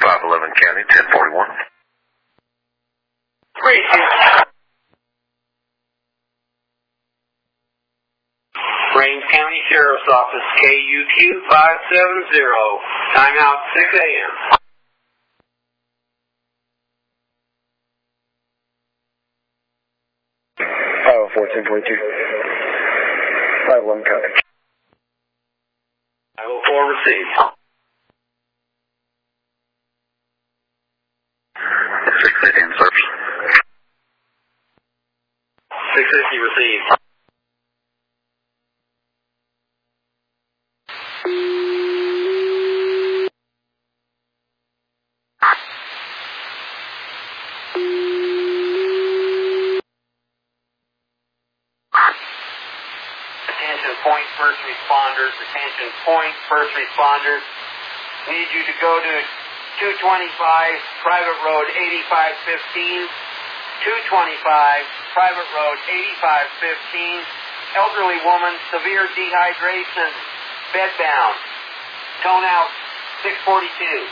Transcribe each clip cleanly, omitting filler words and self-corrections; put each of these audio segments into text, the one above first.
511 County, 1041. Range County Sheriff's Office, KUQ 570, timeout 6 a.m. Oh, 1422. 511 County. 504 received. 650 in service. 650 received. Attention point first responders, attention point first responders. Need you to go to 225 Private Road 8515. 225 Private Road 8515. Elderly woman, severe dehydration, bedbound. Tone out 642.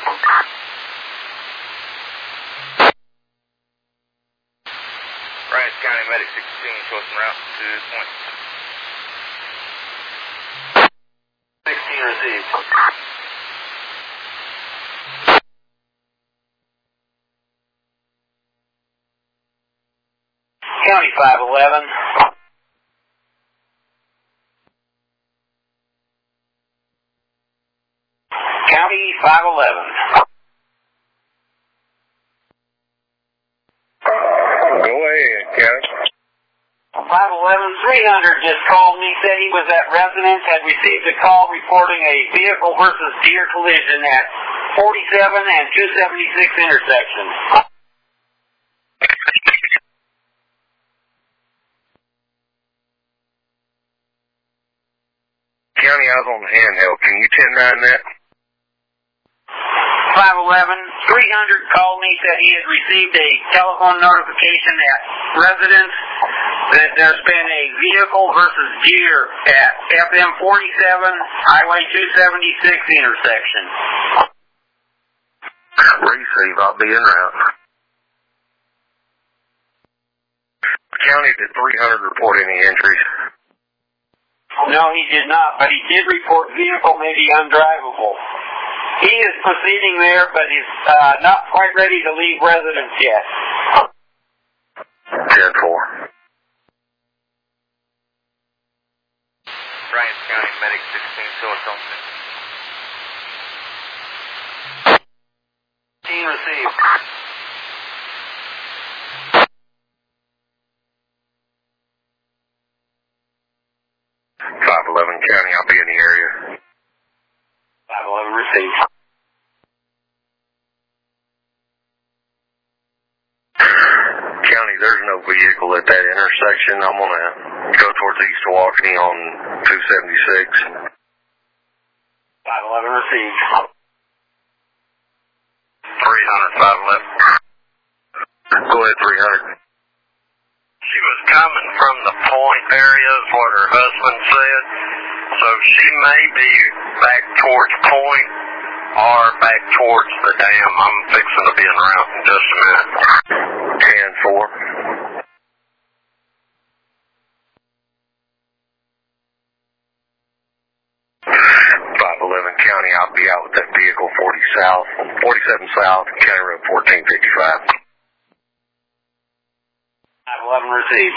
Range County Medic 16, show us some route to this point. 16 received. County 511. County 511. Go ahead, County. 511-300 just called me, said he was at residence, had received a call reporting a vehicle versus deer collision at 47 and 276 intersection. County, I was on the handheld. Can you 10-9 that? 511-300 called me, said he had received a telephone notification at residence that there's been a vehicle versus deer at FM 47, Highway 276 intersection. Receive, I'll be en route. County, did 300 report any injuries? No, he did not, but he did report vehicle may be undrivable. He is proceeding there, but is not quite ready to leave residence yet. 10-4. Range County Medic 16, show us something. 15 received. County, I'll be in the area. 511 received. County, there's no vehicle at that intersection. I'm going to go towards East Milwaukee on 276. 511 received. 300, 511. Go ahead, 300. She was coming from the point area is what her husband said. So she may be back towards point or back towards the dam. I'm fixing to be en route in just a minute. 10-4. County, I'll be out with that vehicle 47 South, County Road 1455. 511 received.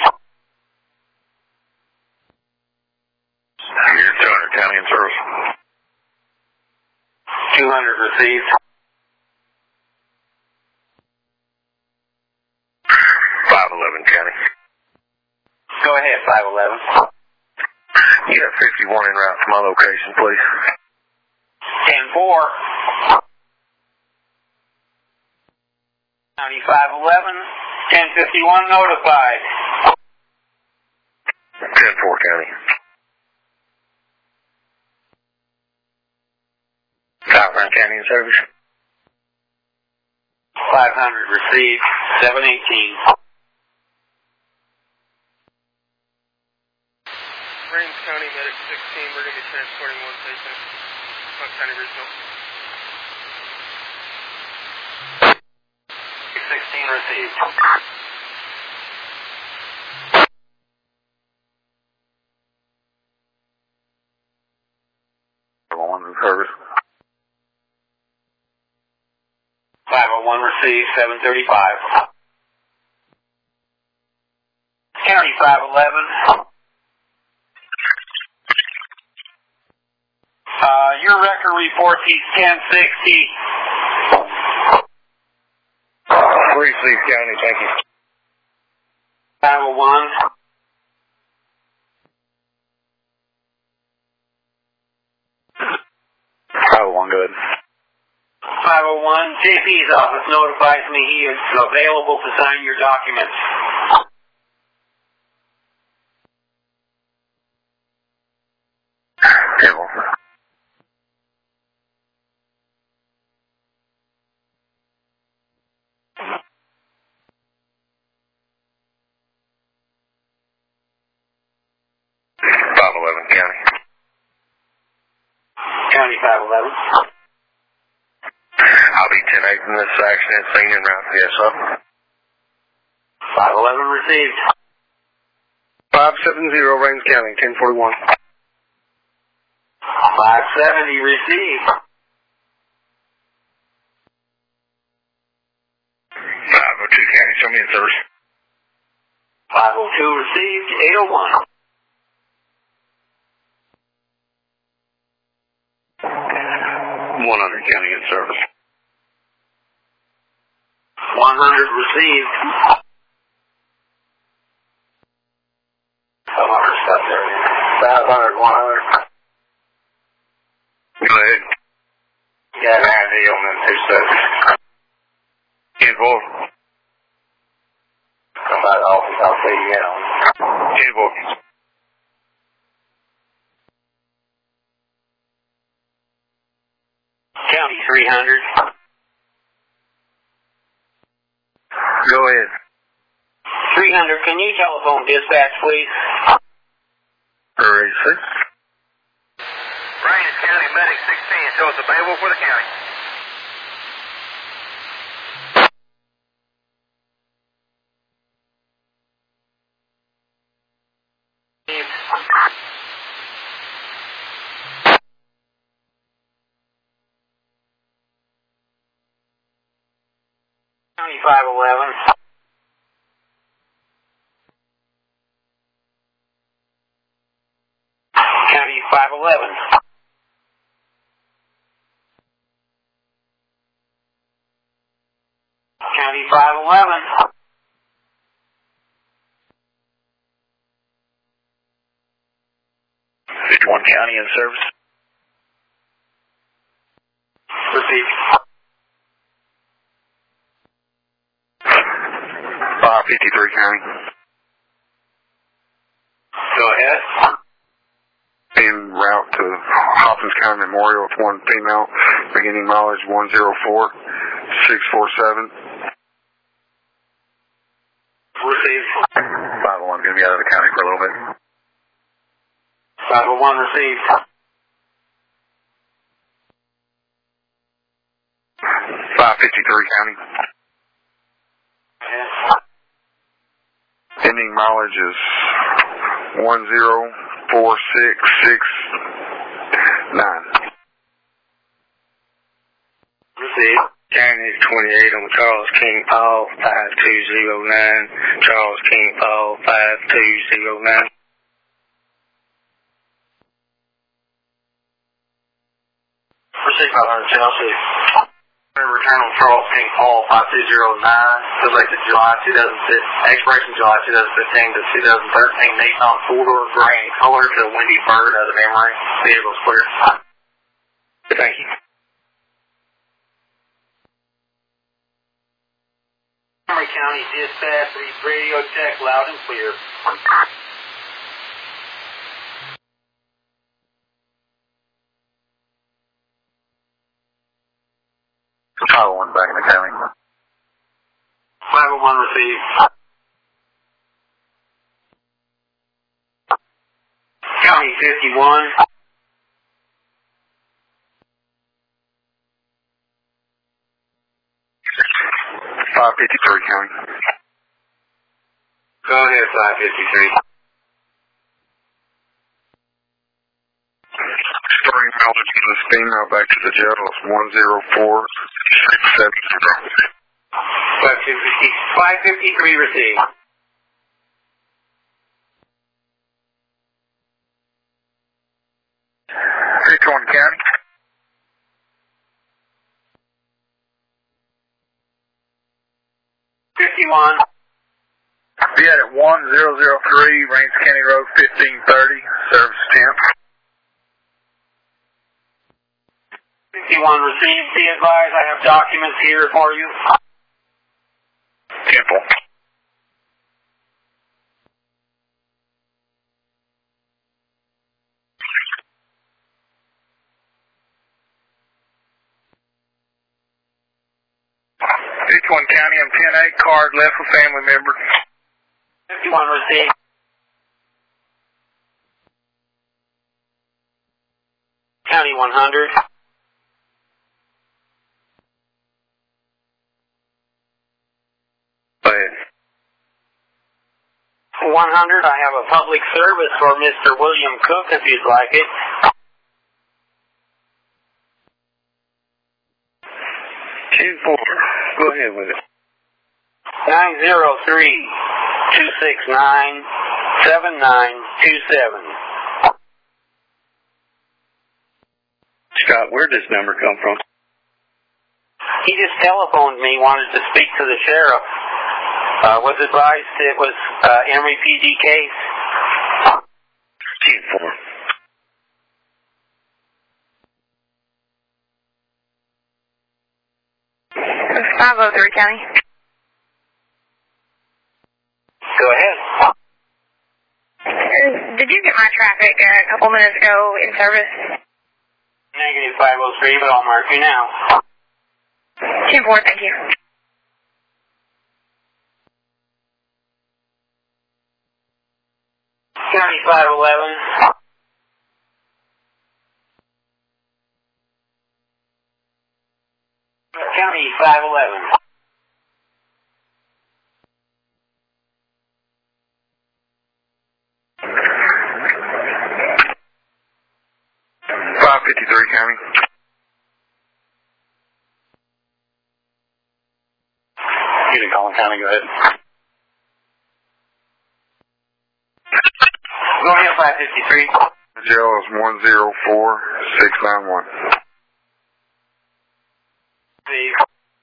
Here's 200 County in service. 200 received. 511 County. Go ahead, 511. You got 51 en route to my location, please. 10-4. County 511, 1051 notified. 10-4 County. 500 County in service. 500 received, 718. Range County Medic 16, we're going to be transporting one patient. Hunt County Regional. received. Service. 501 received, 735. County 511. Your record reports he's 1060. Received, County, thank you. 501. Good. 501, JP's office notifies me he is available to sign your documents. Table. County. County 511. I'll be 10-8 in this accident scene en route. Yes, sir. 511 received. 570, Rains County, 1041. 570 received. 502, County, show me in service. 502 received. 801. 100, County, in service. 100 received. Some other stuff there. 500, 100. Go ahead. Got an idea on them two sets. 10-4. Come by the office, I'll see you in on 10-4. County 300. Go ahead. 300, can you telephone dispatch, please? Rains County Medic 16, show us available for the county. County 511. County 511. County 511. Which one, County, in service? Received. 553, County. Go ahead. En route to Hopkins County Memorial with one female, beginning mileage 104-647. Received. 501 going to be out of the county for a little bit. 501 received. 553, County. Yes. Ending mileage is 1046669. Received. County 28 on Charles King Paul 5209. Charles King Paul 5209. Received 500 Chelsea. Return on Charles King Paul 5209. Selected July 2015, expiration July 2015 to 2013. Nissan 4-door gray in color to Wendy Bird out of Emory. Vehicle's clear. Thank you. Montgomery County Dispatch reads radio check loud and clear. Child 1 back in the county. 501 received. County 51. 553 County. Go ahead, 553. Story mileage from this female back to the jail is 104,670. 553 received. Richland County. Be at 1003 Rains County Road 1530, service temp. 51 received. Be advised, I have documents here for you. Temple. Richland County, I'm 10-8, card left for family member. 51 received. County 100. Go ahead. 100, I have a public service for Mr. William Cook if you'd like it. 10-4. Go ahead with it. 903-269-7927. Scott, where did this number come from? He just telephoned me, wanted to speak to the sheriff. Was advised it was Emory PD case. 10-4. 503 County. Go ahead. Did you get my traffic a couple minutes ago in service? Negative 503, but I'll mark you now. 10-4, thank you. County 511. County 511. County. Unit Collin County, go ahead. Go ahead, 553. Jail is 104,691. Steve.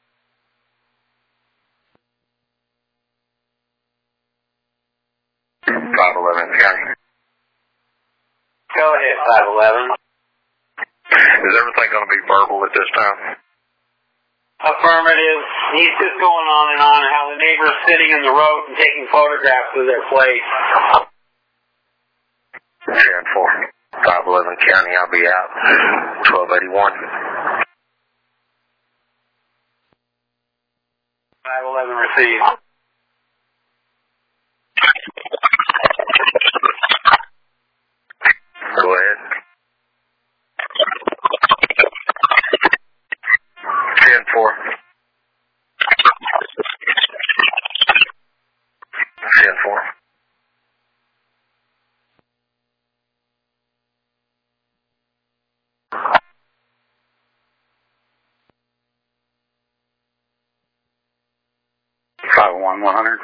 County. Go ahead, 511. Is everything going to be verbal at this time? Affirmative. He's just going on and how the neighbor's sitting in the road and taking photographs of their place. 10-4. 511 County, I'll be out. 1281. 511 received. Go ahead. 10-4. 10-4. $51100.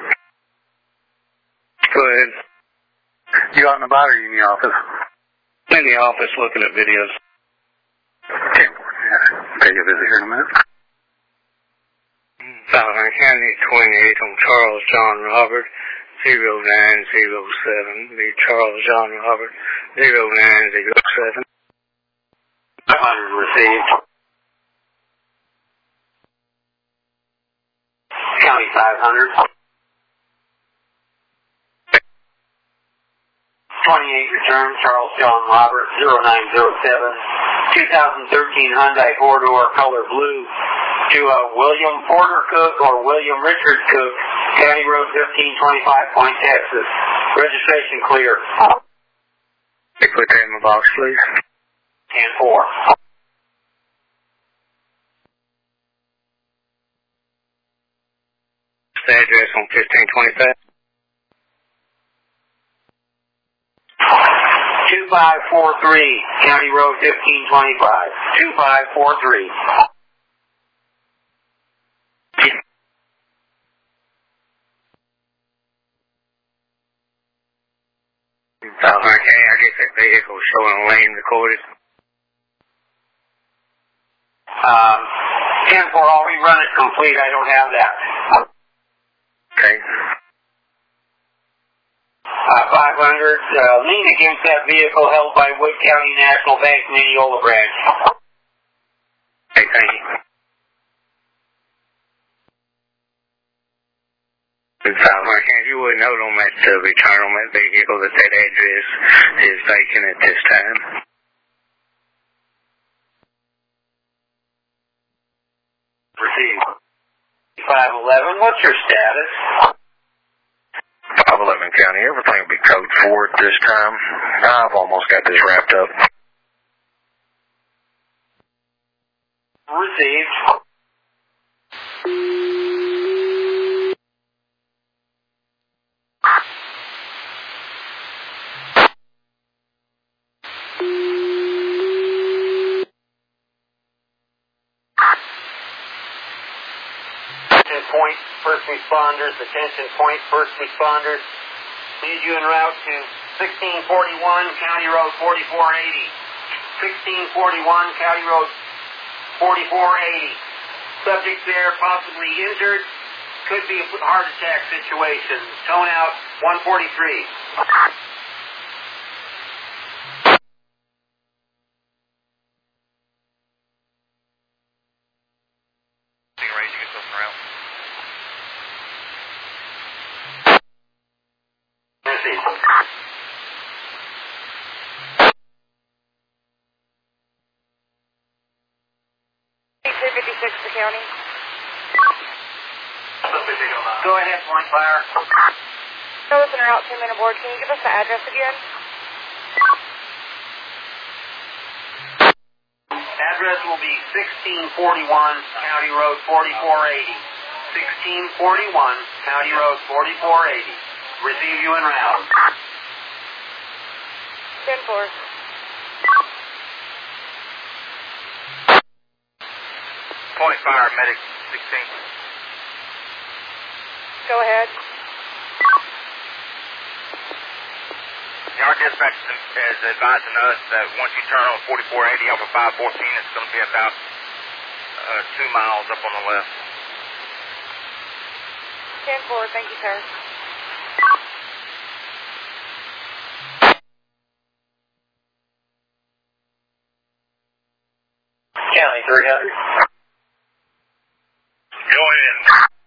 Go ahead. You out and about or you in the office? In the office looking at videos. 10-4. Take a visit here in a minute. Southern County 28 on Charles John Robert 0907. The Charles John Robert 0907. 500 received. County 500. 28 return, Charles John Robert 0907. 2013 Hyundai 4-door color blue to William Porter Cook or William Richard Cook, County Road 1525, Point, Texas. Registration clear. Put that in the box, please. 10-4. the address on 1525? 2543, County Road 1525. 2543. Okay, I guess that vehicle is showing lane recorded. 10-4, I'll rerun it complete. I don't have that. Okay. 500, lean against that vehicle held by Wood County National Bank, Mineola branch. Okay, thank you. 500, if you would note on that return on that vehicle that that address is vacant at this time. Received. 511, what's your status? 511 County, everything will be code 4 at this time. I've almost got this wrapped up. Received. Point, first responders, attention point, first responders. Need you en route to 1641 County Road 4480. 1641 County Road 4480. Subject there possibly injured. Could be a heart attack situation. Tone out 143. Ranging yourself around. Received. The county. Go ahead, point fire. Show us in route 2-minute board. Can you give us the address again? Address will be 1641 County Road 4480. 1641 County Road 4480. Receive you en route. 10-4. Point fire, medic 16. Go ahead. Our dispatch is advising us that once you turn on 4480 off of 514, it's going to be about 2 miles up on the left. 10-4. Thank you, sir. County 300. Go ahead.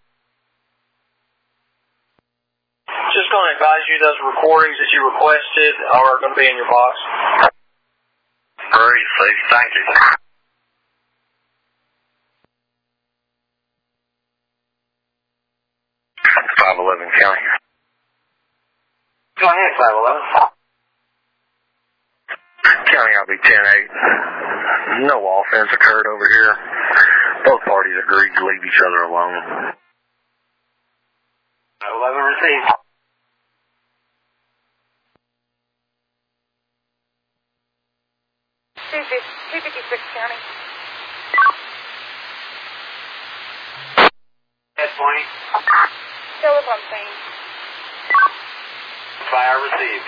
Just going to advise you those recordings that you requested are going to be in your box. Great, thank you. It's 511 County. Go ahead, 511. County, I'll be 10-8. No offense occurred over here. Both parties agreed to leave each other alone. 511 received. $256 County. Head point. Show us on scene. Fire received.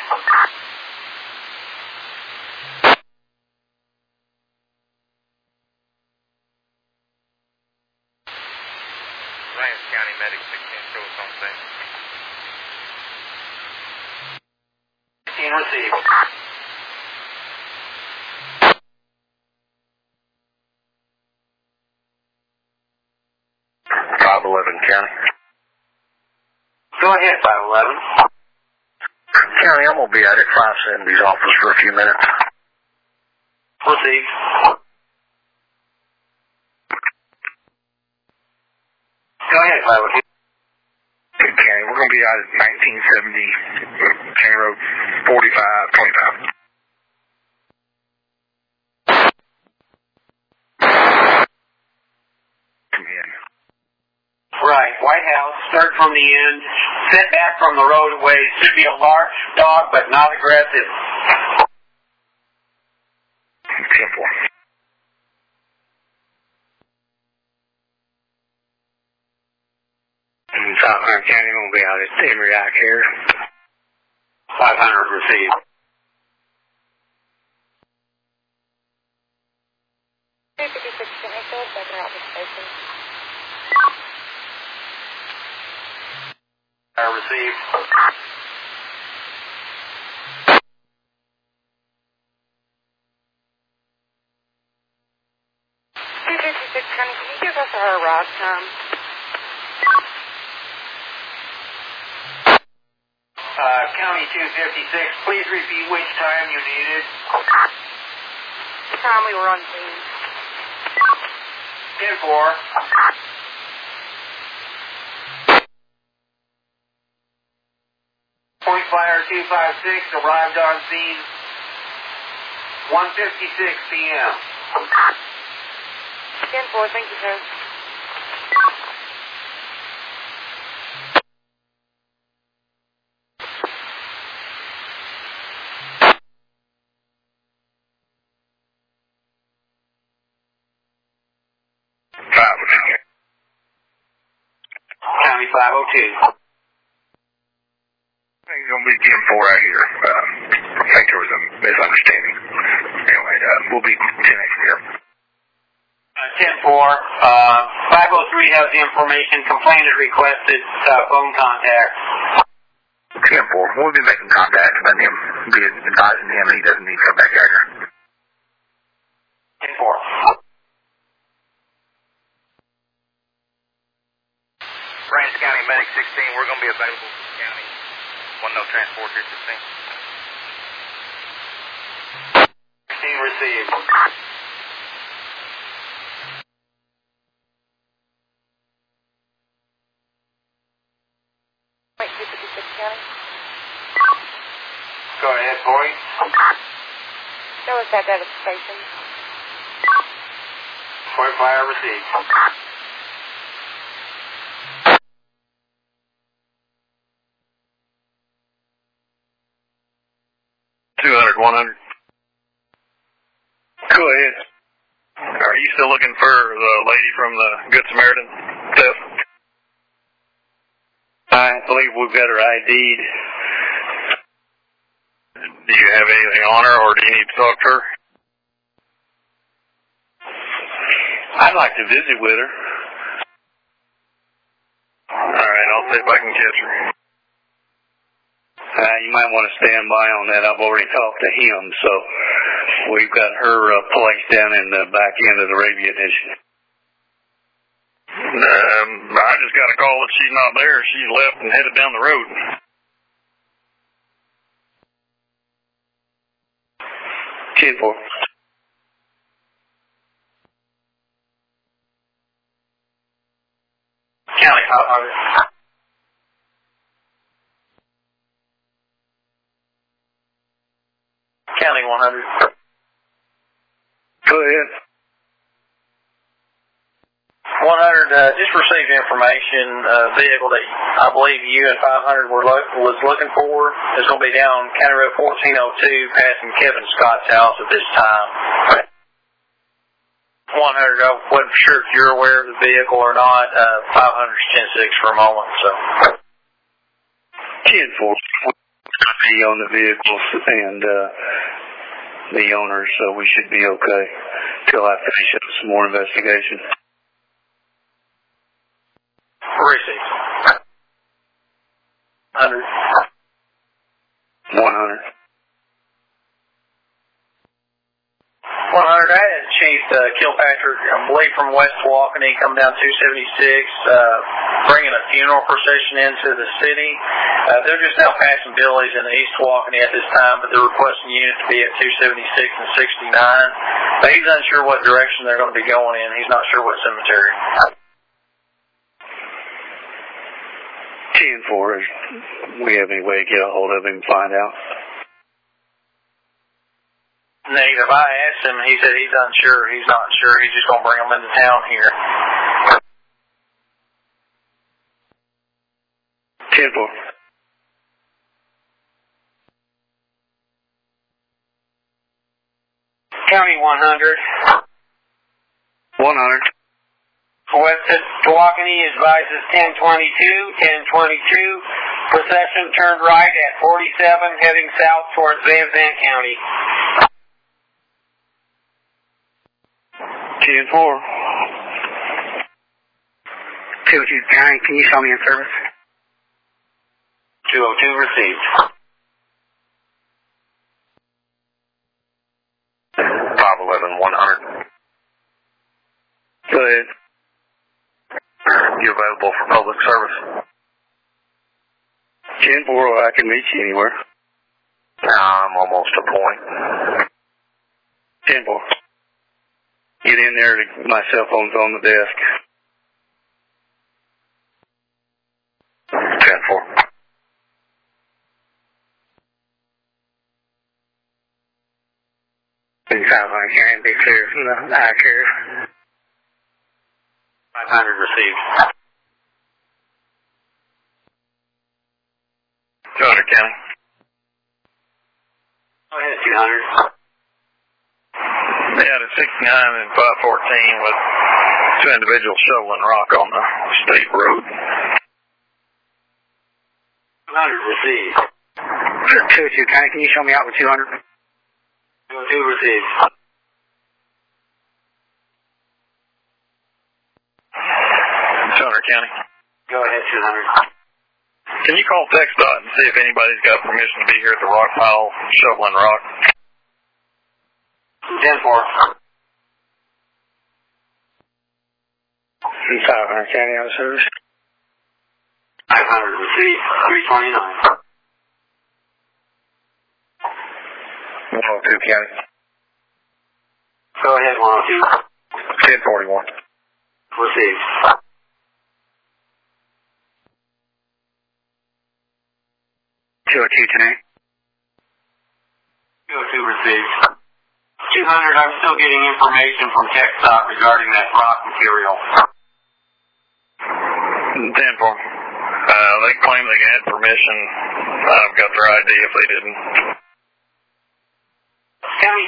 Lance County medic 16, show us on scene. 16 received. County. Go ahead, 511. County, I'm going to be out at 570's office for a few minutes. Proceed. Go ahead, 512. County, we're going to be out at 1970 County Road 4525. right. White House, start from the end, sit back from the roadway. Should be a large dog, but not aggressive. 10-4. South County won't be out at Emory Eye Care. 500 received. Received. County, can you give us our arrival time? County 256, please repeat which time you needed. The time we were on scene. 10-4. Point Flyer 256 arrived on scene 1:56 p.m. 10-4, thank you, sir. County 502. I think it's going to be 10-4 out here. I think there was a misunderstanding. Anyway, we'll be 10 next year. 10-4. 503 has the information. Complainant requested phone contact. 10-4. We'll be making contact with him. Be advising him he doesn't need to come back out here. 10-4. Branch County Medic 16, we're going to be available for the county. One no transport here, 16. 16 received. Wait, 256 County? Go ahead, boy. Show us that at the station. Point Flyer received. 200, 100. Go ahead. Are you still looking for the lady from the Good Samaritan theft? I believe we've got her ID'd. Do you have anything on her, or do you need to talk to her? I'd like to visit with her. All right, I'll see if I can catch her. You might want to stand by on that. I've already talked to him, so we've got her placed down in the back end of the Arabia Edition. I just got a call that she's not there. She's left and headed down the road. 10-4. County 500. County 100. Go ahead. 100, just received information, vehicle that I believe you and 500 was looking for is going to be down County Road 1402 passing Kevin Scott's house at this time. 100, I wasn't sure if you're aware of the vehicle or not. 500's 10-6 for a moment, so. 10-4. Be on the vehicles and the owners, so we should be okay till I finish up some more investigation. Received. 100. 100. 100, I had Chief Kilpatrick, I believe from West Walkeny, come down 276, bringing a funeral procession into the city. They're just now passing Billy's in the East Walkeny at this time, but they're requesting units to be at 276 and 69. But he's unsure what direction they're going to be going in. He's not sure what cemetery. 10-4. We have any way to get a hold of him and find out? Negative. I asked him, he said he's unsure. He's not sure. He's just going to bring them into town here. 10-4. County 100. 100. West at Tawakoni advises 1022. Procession turned right at 47, heading south towards Van Zandt County. 10-4. 202 County, can you show me in service? 202 received. 511-100. Go ahead. You available for public service? 10-4, I can meet you anywhere. I'm almost to point. 10-4. Get in there, my cell phone's on the desk. 10-4. County, be clear from the eye curve. 500 received. 200 County. Go ahead, 200. Yeah, the 69 and 514 with two individuals shoveling rock on the state road. 200 received. 202 County, can you show me out with 200? 202 received. 200 County. Go ahead, 200. Can you call TxDOT and see if anybody's got permission to be here at the rock pile shoveling rock? 10-4. 500 County out of service. 500 received. 329. 102 County. Go ahead, 102. 1041. Received. 202 tonight. 202 received. 200, I'm still getting information from TxDOT regarding that rock material. 10-4. They claim they had permission. I've got their ID if they didn't. County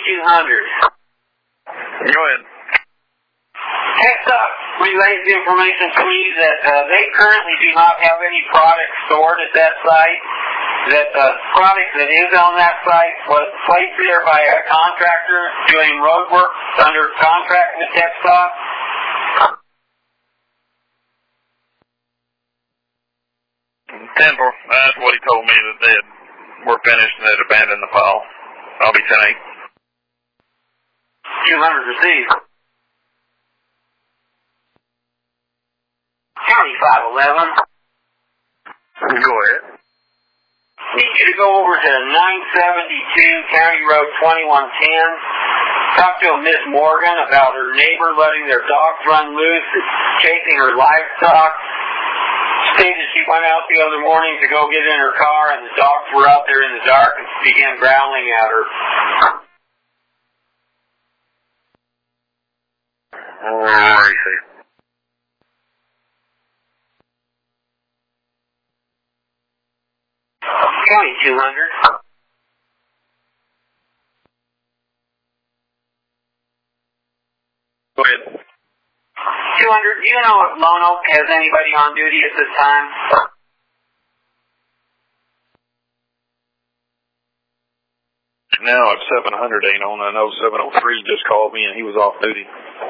200. Go ahead. TxDOT relays the information to me that they currently do not have any product stored at that site. That the product that is on that site was placed there by a contractor doing road work under contract with TxDOT. 10-4. That's what he told me, that they were finished and they'd abandoned the pile. I'll be 10-8. 200 received. County 511. Go ahead. Need you to go over to 972 County Road 2110. Talk to Miss Morgan about her neighbor letting their dogs run loose, chasing her livestock. Stated she went out the other morning to go get in her car, and the dogs were out there in the dark and began growling at her. I see. County 200. Go ahead. 200, do you know if Lone Oak has anybody on duty at this time? Now if 700 ain't on, I know 703 just called me and he was off duty.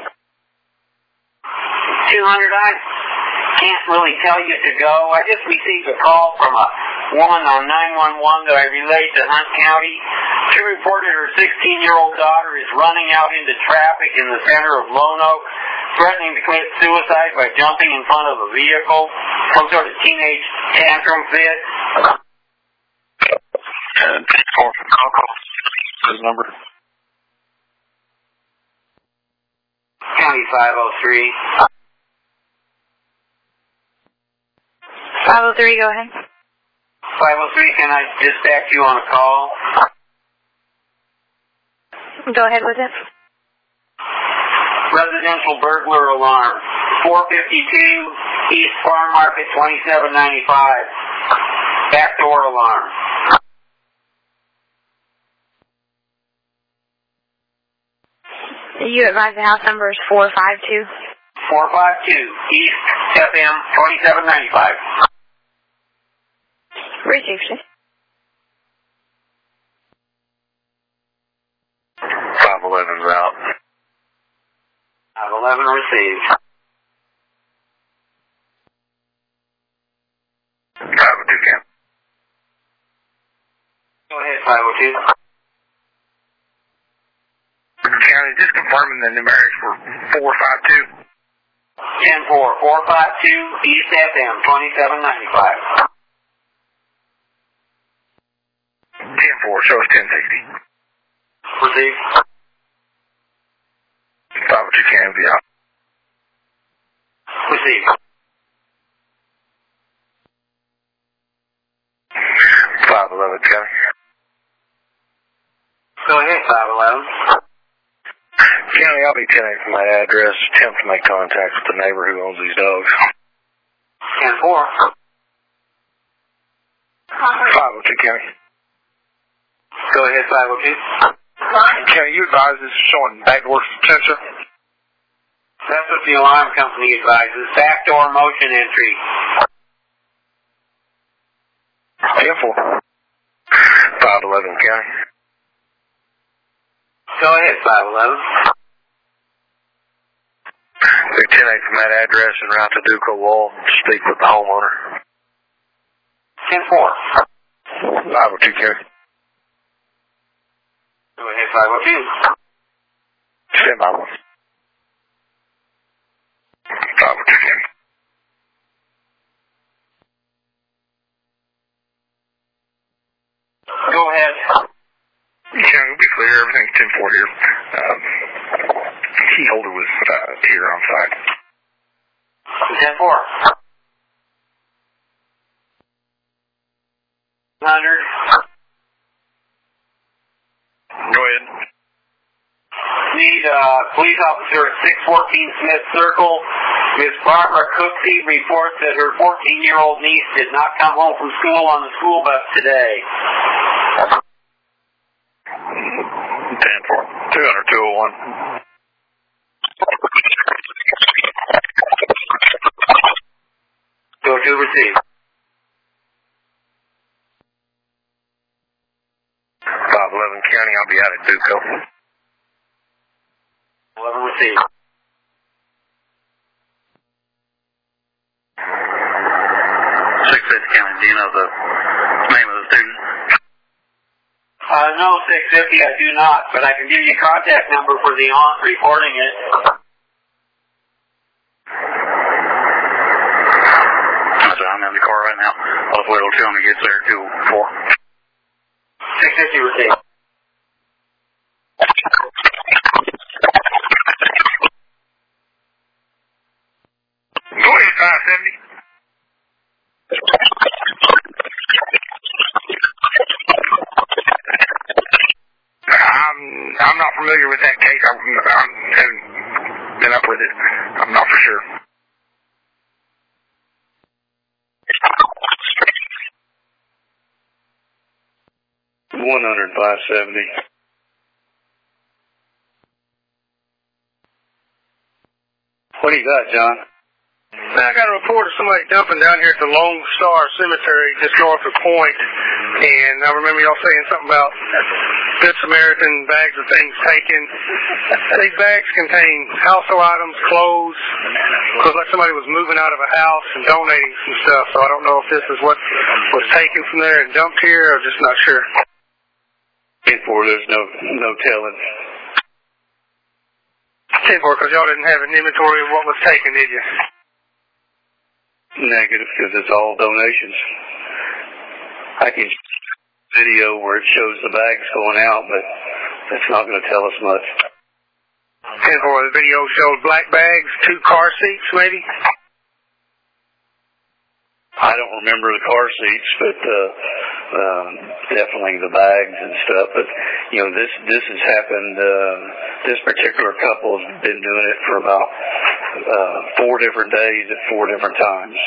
200, I can't really tell you to go. I just received a call from a woman on 911 that I relayed to Hunt County. She reported her 16-year-old daughter is running out into traffic in the center of Lone Oak, threatening to commit suicide by jumping in front of a vehicle. Some sort of teenage tantrum fit. 10-4. I'll call his number. County 503. 503, go ahead. 503, can I dispatch you on a call? Go ahead with it. Residential burglar alarm. 452 East Farm Market 2795. Back door alarm. You advise the house number is 452? 452 East FM 2795. Received, sir. 511's out. 511 received. 502 Cam. Go ahead, 502. County, just confirming the numerics for 452. 10-4, 452 East FM 2795. 10-4, show us 1060. Received. 502 County will be out. Received. 511 County. Go ahead, 511. County, I'll be 10-8 from that address. Attempt to make contact with the neighbor who owns these dogs. 10-4. 502 County. Go ahead, 502. County, you advise this is showing backdoor sensor? That's what the alarm company advises. Backdoor motion entry. 10-4. 511 County. Go ahead, 511. They're 10-8 from that address and route to Duco Wall to speak with the homeowner. 10-4. 502 County. Go ahead, 502. Stand by 1. 502 County. Go ahead. County, we'll be clear. Everything's 10-4 here. Key holder was here on site. 10-4. 100. Go ahead. Need a police officer at 614 Smith Circle. Miss Barbara Cooksey reports that her 14-year-old niece did not come home from school on the school bus today. 10-4. 200-201. Go to receive. 511 County, I'll be out at Duco. 11 receive. 650 County, do you know the name of the student? No, 650, I do not, but I can give you a contact number for the aunt reporting it. I'm in the car right now. I'll wait till he gets there, 204. 650 receive. Go ahead, 570. I'm not familiar with that case. I haven't been up with it. I'm not for sure. $105.70. What do you got, John? I got a report of somebody dumping down here at the Lone Star Cemetery just north of Point, and I remember y'all saying something about Good Samaritan, bags of things taken. These bags contain household items, clothes. Looks like somebody was moving out of a house and donating some stuff, so I don't know if this is what was taken from there and dumped here, or just not sure. There's no telling. 10-4, because y'all didn't have an inventory of what was taken, did you? Negative, because it's all donations. I can video where it shows the bags going out, but that's not going to tell us much. 10-4, the video showed black bags, 2 car seats, maybe? I don't remember the car seats, but definitely the bags and stuff. But this has happened. This particular couple has been doing it for about 4 different days at 4 different times.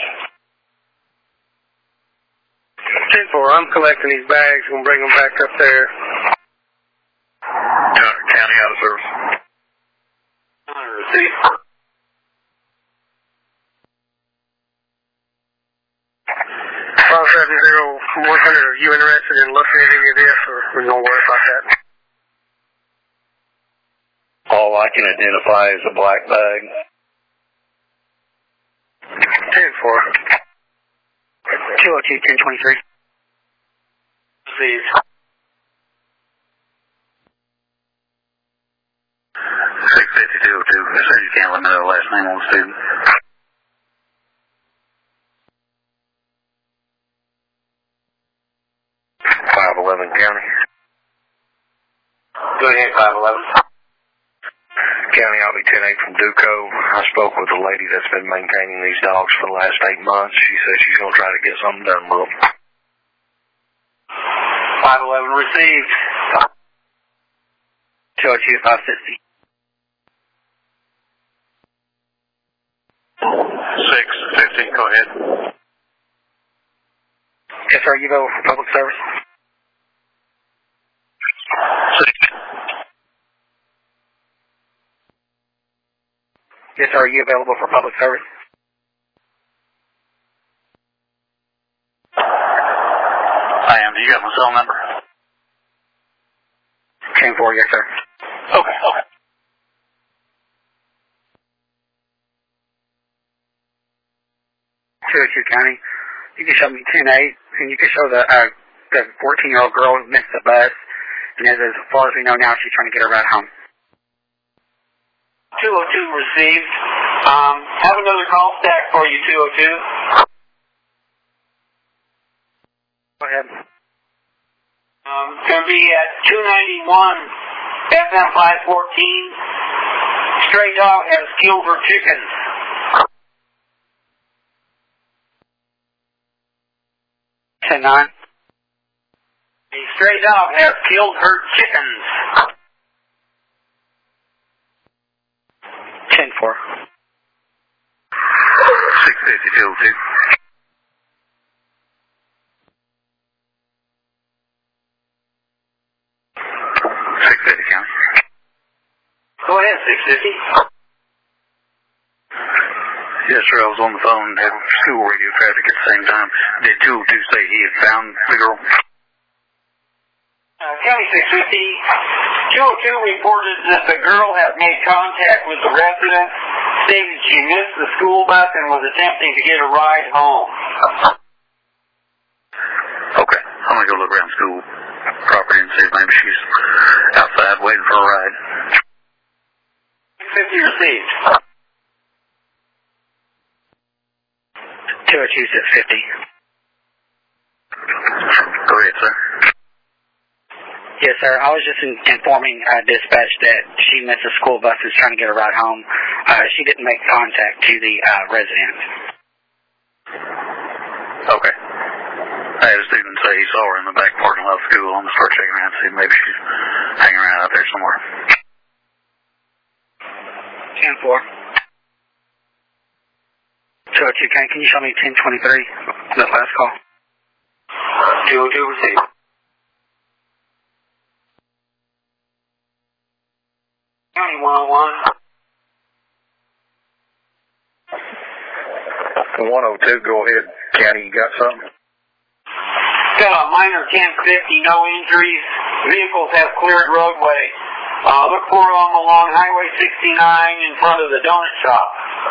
10-4, I'm collecting these bags and bring them back up there. County out of service. Receive. 570-100, are you interested in looking at any of this, or we don't worry about that? All I can identify is a black bag. 10-4. 202-1023. Receive. 650-202. As soon as you can, let me know the last name on the student. 511 County. Go ahead, 511. County, I'll be 10-8 from Duco. I spoke with a lady that's been maintaining these dogs for the last 8 months. She says she's going to try to get something done with them. 511 received. 202-560. 650, go ahead. Yes, sir, you go for public service. 6. Yes, sir, are you available for public service? I am. You got my cell number? 10-4, yes, sir. Okay. 202 County. You can show me 10-8, and you can show the 14-year-old girl who missed the bus, and as far as we know now, she's trying to get her ride home. 202 received. Have another call stack for you, 202. Go ahead. It's going to be at 291 FM 514. Stray dog has killed her chickens. 10-9. A stray dog has killed her chickens. 10-4. 650-202. 650 County. Go ahead, 650. Yes, sir. I was on the phone and had school radio traffic at the same time. Did 202 say he had found the girl? County 650. 202 reported that the girl had made contact with the resident, stated she missed the school bus and was attempting to get a ride home. Okay. I'm going to go look around school property and see if maybe she's outside waiting for a ride. 50 received. 202-650. Go ahead, sir. Yes, sir. I was just informing dispatch that she missed a school bus and is trying to get a ride home. She didn't make contact to the resident. Okay. I had a student say he saw her in the back parking lot of school. I'm going to start checking around to see if maybe she's hanging around out there somewhere. 10-4. 202, can you show me 1023? That last call. 202 received. County 101. 102, go ahead. County, you got something? Got a minor 1050, no injuries. Vehicles have cleared roadway. Look for them along Highway 69 in front of the donut shop.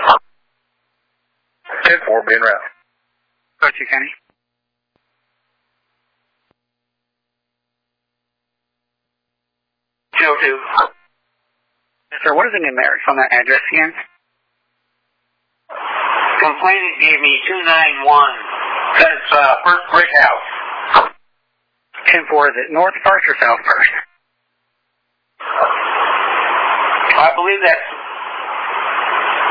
10-4, being route. Go to County. Yes, sir. What is the numerics on that address again? Complainant gave me 291. That's First Brick House. 10-4, is it north first or south first? I believe that's...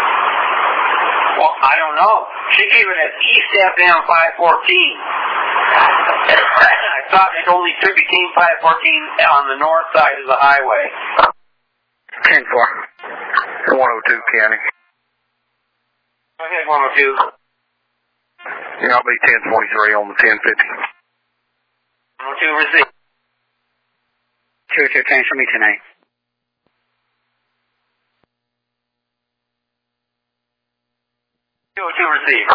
Well, I don't know. She gave it at East FM 514. I thought it only became 514 on the north side of the highway. 10-4. 102 County. Go ahead, 102. Yeah, I'll be 1023 on the 1050. 102 receive. 202 County, show me tonight. Receive.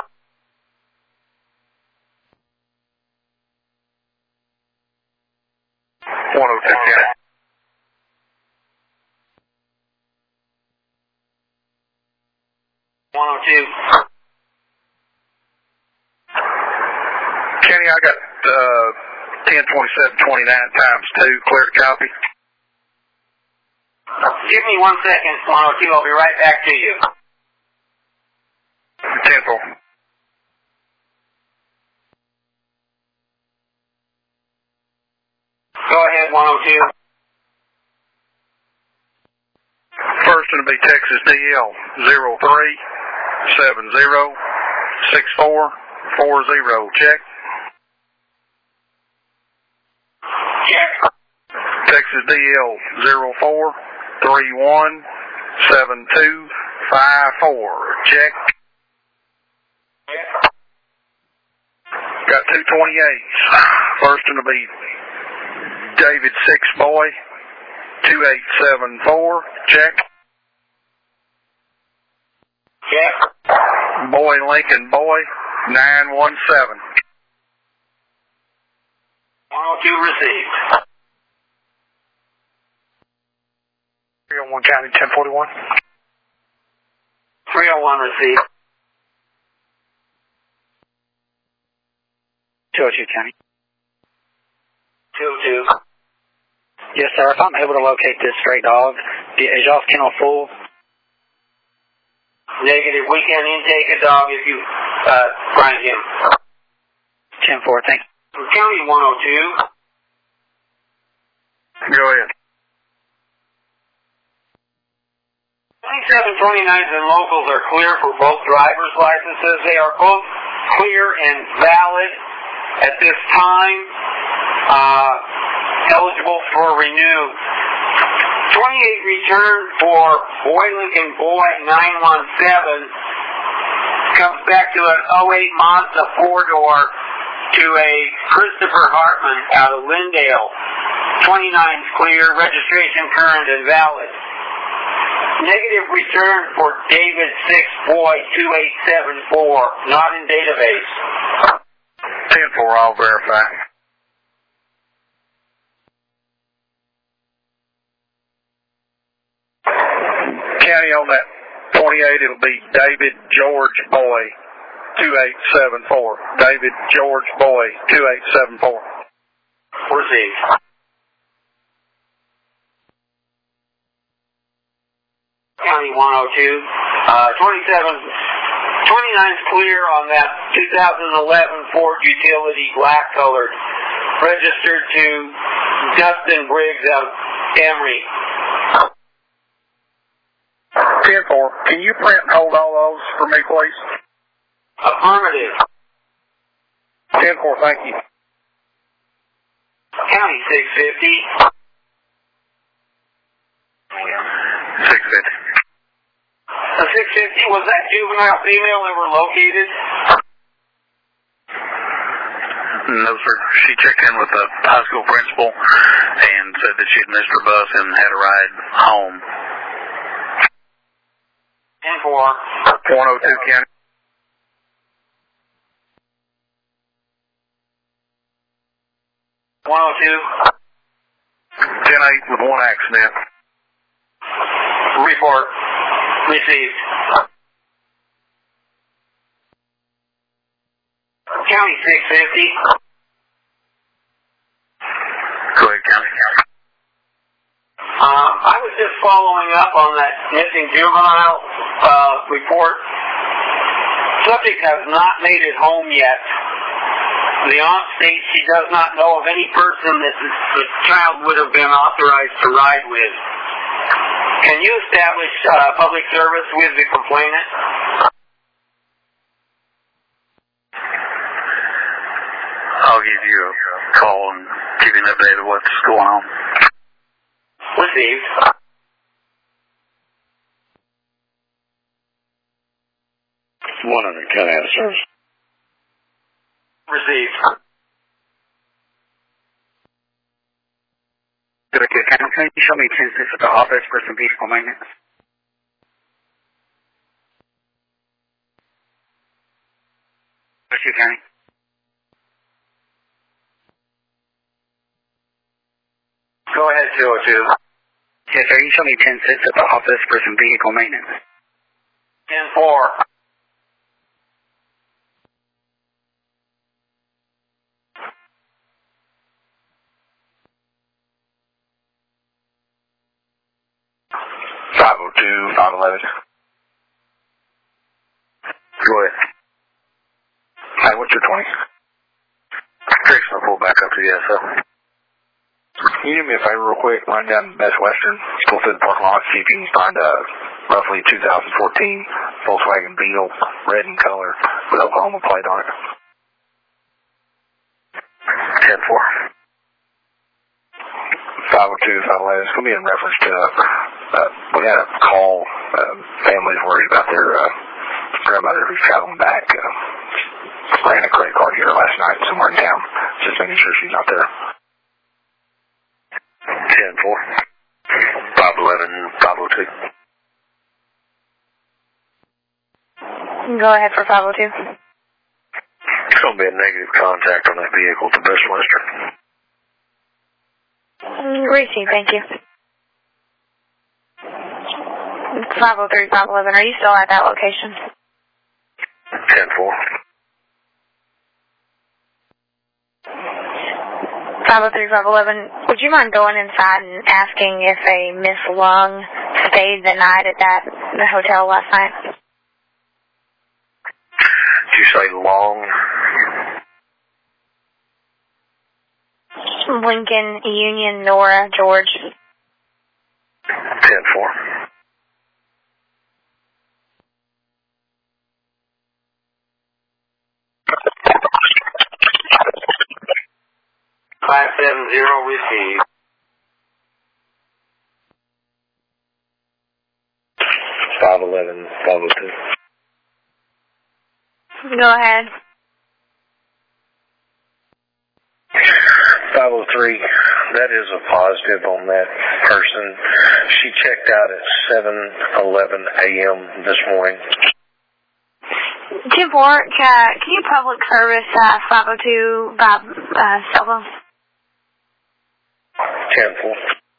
102 County. Kenny, I got 102729 times 2, clear to copy. Give me 1 second, 102. I'll be right back to you. 10-4. Go ahead, 102. First one will be Texas DL 03706440. Check. Check. Texas DL 04317254. Check. Got 228s. First one will be David 6 Boy 2874. Check. Check. Boy Lincoln Boy 917. 102 received. 301 County, 1041. 301 received. 202 County. 202. Yes, sir. If I'm able to locate this stray dog, is y'all's kennel full? Negative. We can intake a dog if you find him. 10-4, thank you. County 102. Go ahead. 2729s and locals are clear for both driver's licenses. They are both clear and valid at this time, eligible for renew. 28 return for Boy Lincoln Boy 917 comes back to an 08 Mazda 4-door to a Christopher Hartman out of Lindale. 29's clear, registration current and valid. Negative return for David 6 Boy 2874, not in database. 10-4, I'll verify. County on that 28, it'll be David George Boy 2874. David George Boy 2874. Received. County 102. 29's clear on that 2011 Ford Utility black colored, registered to Dustin Briggs of Emory. 10-4, can you print and hold all those for me, please? Affirmative. 10-4, thank you. County 650. 650. The 650, was that juvenile female ever located? No, sir. She checked in with the high school principal and said that she had missed her bus and had a ride home. 10-4. 102 County. 102. 10-8 with one accident. Report. Received. County 650. Go ahead, County. I was just following up on that missing juvenile report. Subject has not made it home yet. The aunt states she does not know of any person that the child would have been authorized to ride with. Can you establish public service with the complainant? Oh, I'll give you a call and give you an update of what's going on. Received. 100 County out of service. Received. Good, can you show me 10-6 at the office for some vehicle maintenance? Richard County. Go ahead, 202. Yes, sir. You show me 10-6 at the office for some vehicle maintenance. 10-4. Go ahead. Hey, what's your 20? Fixing to pull back up to the SO. Can you do me a favor real quick? Run down Best Western, go through the parking lot, see if you can find a roughly 2014 Volkswagen Beetle, red in color, with Oklahoma plate on it. 10-4. 502, 511. It's going to be in reference to, we had a call, families worried about their grandmother who's traveling back, ran a credit card here last night somewhere in town. Just making sure she's not there. 10-4. 511, 502. Go ahead for 502. It's going to be a negative contact on that vehicle at the Best Western. Receive, thank you. 503, 511, are you still at that location? 10-4. 503, 511, would you mind going inside and asking if a Miss Lung stayed the night at the hotel last night? Did you say Long? Lincoln, Union, Nora, George. 10-4. 570 received. 511, 502. Go ahead. 503, that is a positive on that person. She checked out at 7:11 a.m. this morning. 10-4, can you public service 502 by cell phone? 10-4.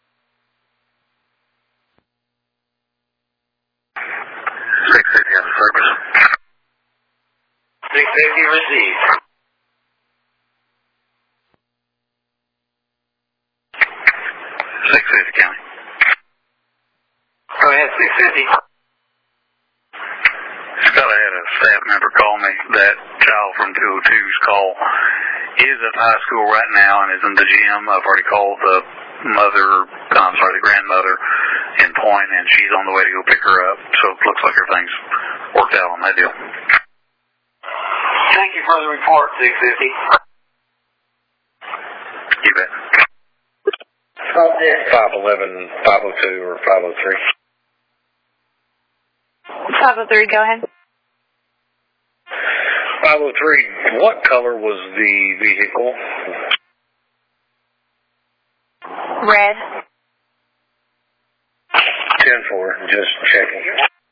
650 on the service. 650 received. 650 County. Go ahead, 650. Scott, I had a staff member call me. That child from 202's call is at high school right now and is in the gym. I've already called the grandmother in Point, and she's on the way to go pick her up. So it looks like everything's worked out on that deal. Thank you for the report, 650. You bet. 511, 502, or 503. 503, go ahead. 503, what color was the vehicle? Red. 10-4, just checking.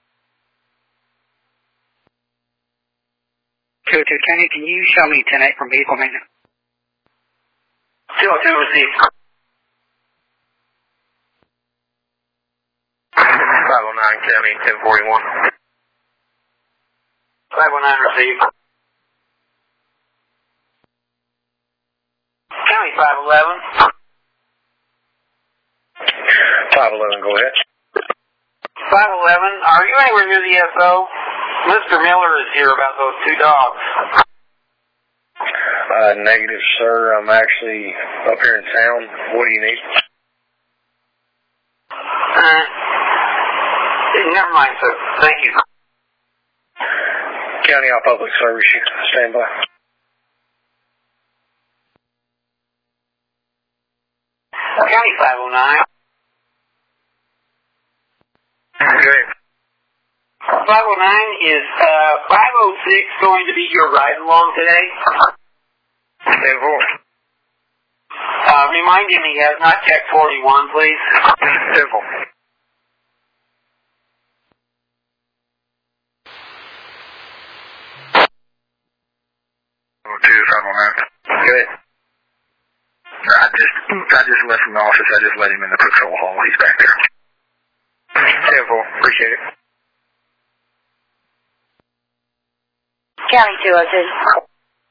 202 County, can you show me 10-8 from vehicle maintenance? 202 received. 509 County, 1041. 519 received. County 511. 511, go ahead. 511, are you anywhere near the SO? Mr. Miller is here about those two dogs. Negative, sir. I'm actually up here in town. What do you need? Never mind, sir. Thank you. County, I'll public service you. Stand by. 509. Okay. 509 is 506 going to be your ride along today? Remind him he has not checked 41, please. Simple. 509. Good. I just left from the office. I just let him in the patrol hall. He's back there. Simple. Appreciate it. County 202.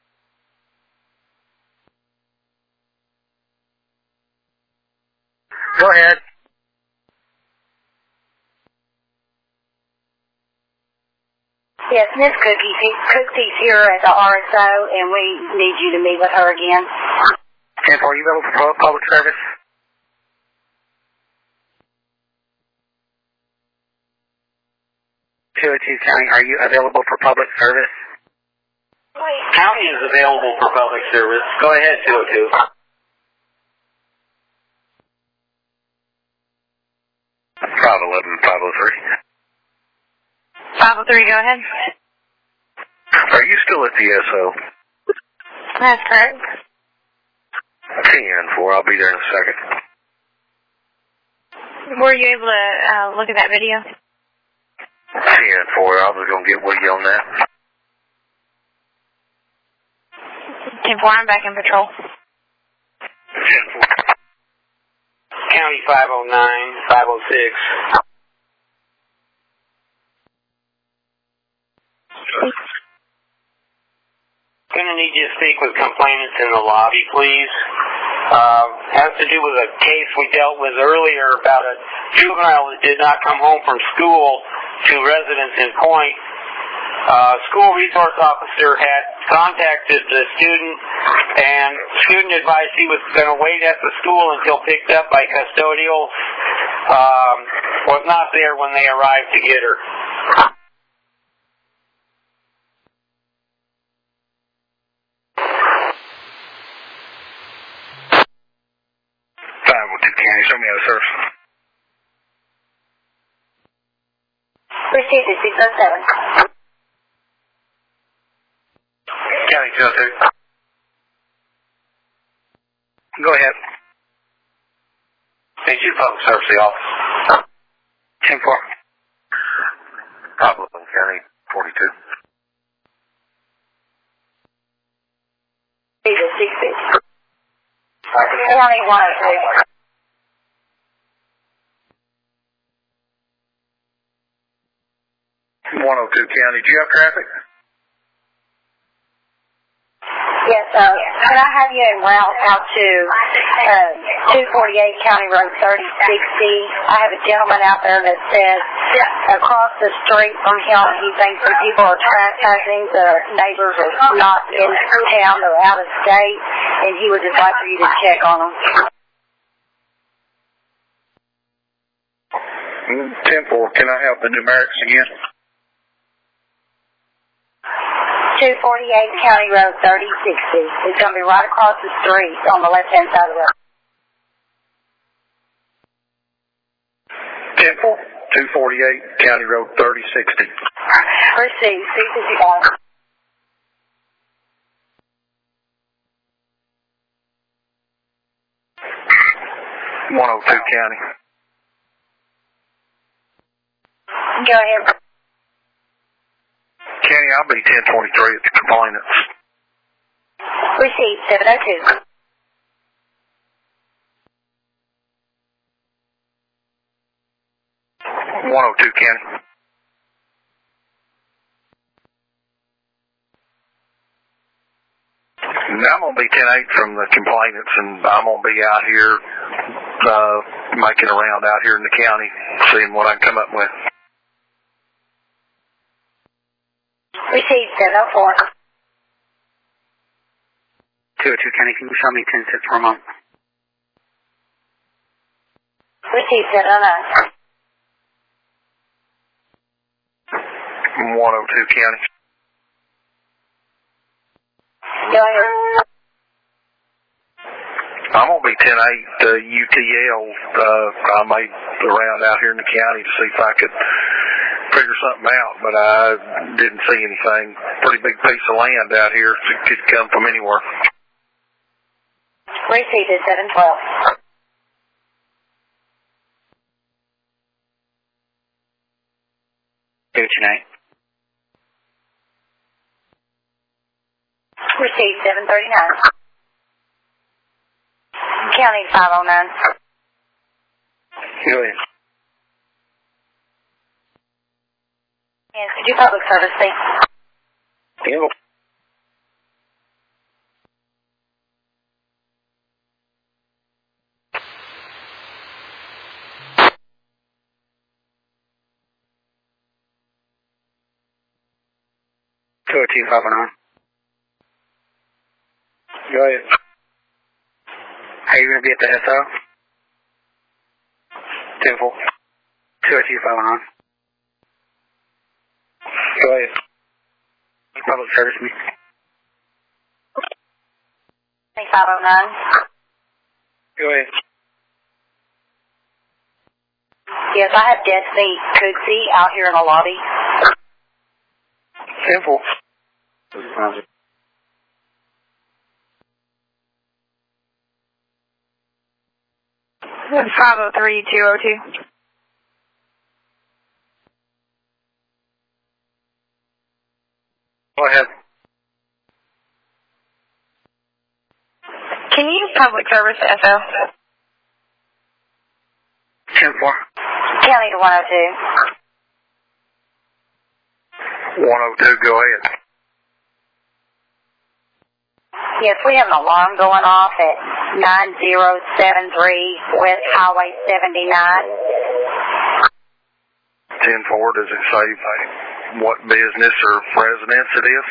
Go ahead. Yes, Miss Cookie's here at the RSO, and we need you to meet with her again. Temple, are you available for public service? County, are you available for public service? County is available for public service. Go ahead, 202. 503, go ahead. Are you still at the SO? That's correct. 10-4. I'll be there in a second. Were you able to look at that video? 10-4. I was going to get with you on that. 10-4, I'm back in patrol. 10-4. County 509, 506. Gonna need you to speak with complainants in the lobby, please. Has to do with a case we dealt with earlier about a juvenile that did not come home from school to residence in Point. School resource officer had contacted the student, and student advised he was going to wait at the school until picked up by custodial. Was not there when they arrived to get her. 502 County, show me how to surf. Received at 607. County 202. Go ahead. Hey, you public service the office. 10-4. Problem County 42. Received at 650. County 103. County, do you have traffic? Yes, can I have you en route out to 248 County Road 3060? I have a gentleman out there that says across the street from him, he thinks that people are trespassing, the neighbors are not in town, they're out of state, and he would just like for you to check on them. 10-4, can I have the numerics again? 248 County Road 3060. It's going to be right across the street on the left-hand side of the road. 10-4, 248 County Road 3060. Received, 655. County. Go ahead. Kenny, I'll be 1023 at the complainants. Received, 702. Kenny. I'm going to be 10-8 from the complainants, and I'm going to be out here making a round out here in the county, seeing what I can come up with. Received, 704. 202 County, can you show me 10-6 for a moment? Received, 709. 102 County. Go ahead. I'm going to be 10-8 UTL. I made the round out here in the county to see if I could figure something out, but I didn't see anything. Pretty big piece of land out here. It could come from anywhere. Received at 712. Tonight. Received 739. County 509. Go ahead. And could you public service, please? Yep. Go ahead. 509. Go ahead. Are you going to be at the SO? 10-4. 202-509. Go ahead. Public service me. 509. Go ahead. Yes, I have Destiny Cooksey out here in the lobby. 10-4. 503-202. Go ahead. Can you public service SO? 10-4. County to 102. 102, go ahead. Yes, we have an alarm going off at 9073 West Highway 79. 10-4, does it say what business or residence it is?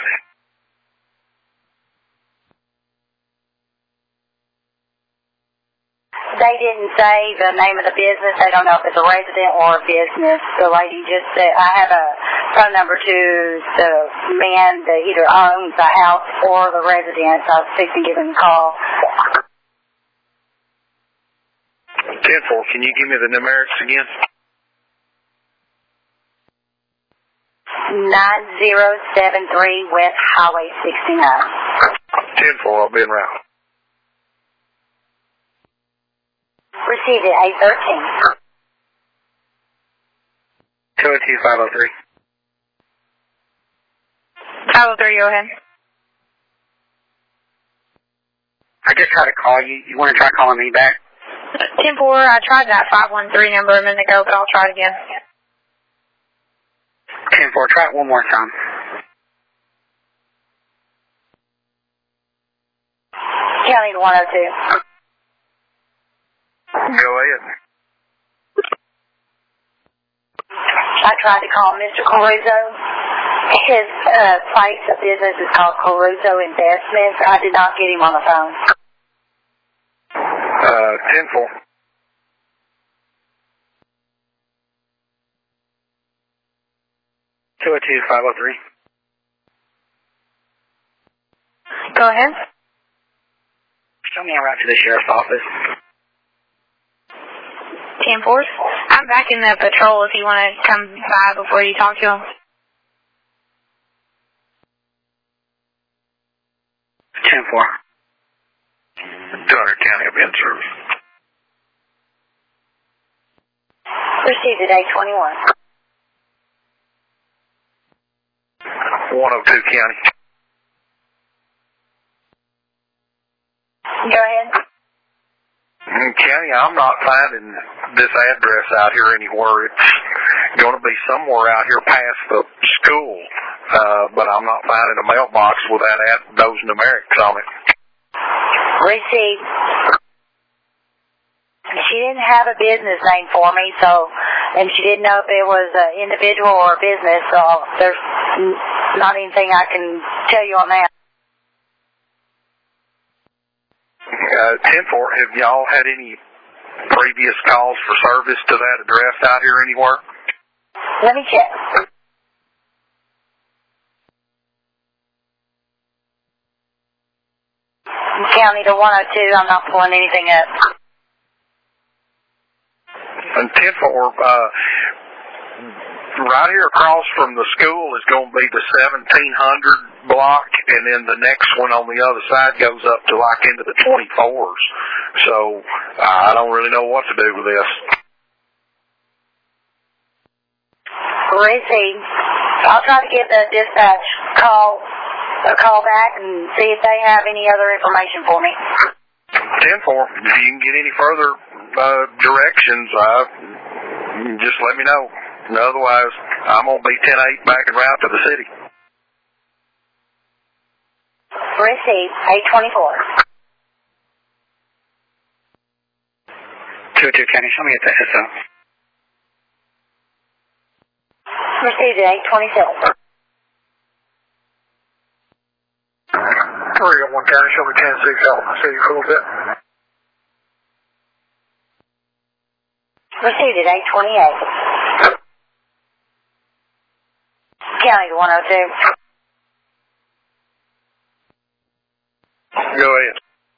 They didn't say the name of the business. They don't know if it's a resident or a business. The lady just said, I have a phone number to the man that either owns the house or the residence. I was fixing to give him a call. 10-4, can you give me the numerics again? 9073 West Highway 69. 10-4, I'll be in route. Received at 813. 202-503. 503, go ahead. I just tried to call you. You want to try calling me back? 10-4, I tried that 513 number a minute ago, but I'll try it again. 10-4, try it one more time. County to 102. Go ahead. I tried to call Mr. Caruso. His place of business is called Caruso Investments. I did not get him on the phone. 10-4. 202-503. Go ahead. Show me a route to the sheriff's office. 10-4. I'm back in the patrol if you want to come by before you talk to him. 10-4. 200 County of Service. Received at 821. 102 County. Go ahead. County, I'm not finding this address out here anywhere. It's going to be somewhere out here past the school, but I'm not finding a mailbox with those numerics on it. Received. She didn't have a business name for me, and she didn't know if it was an individual or a business, so there's not anything I can tell you on that. 10-4, have y'all had any previous calls for service to that address out here anywhere? Let me check. County to 102, I'm not pulling anything up. And 10-4, right here across from the school is going to be the 1700 block, and then the next one on the other side goes up to like into the 24s. So I don't really know what to do with this. Where is he? I'll try to get the dispatch a call back and see if they have any other information for me. 10-4, if you can get any further directions, just let me know. Otherwise, I'm going to be 10-8 back en route to the city. Received, 824. 202 County, show me at the SO. Received at 827. 301 County, show me 10-6 out in the city for a little bit. Received at 828. County to 102. Go ahead.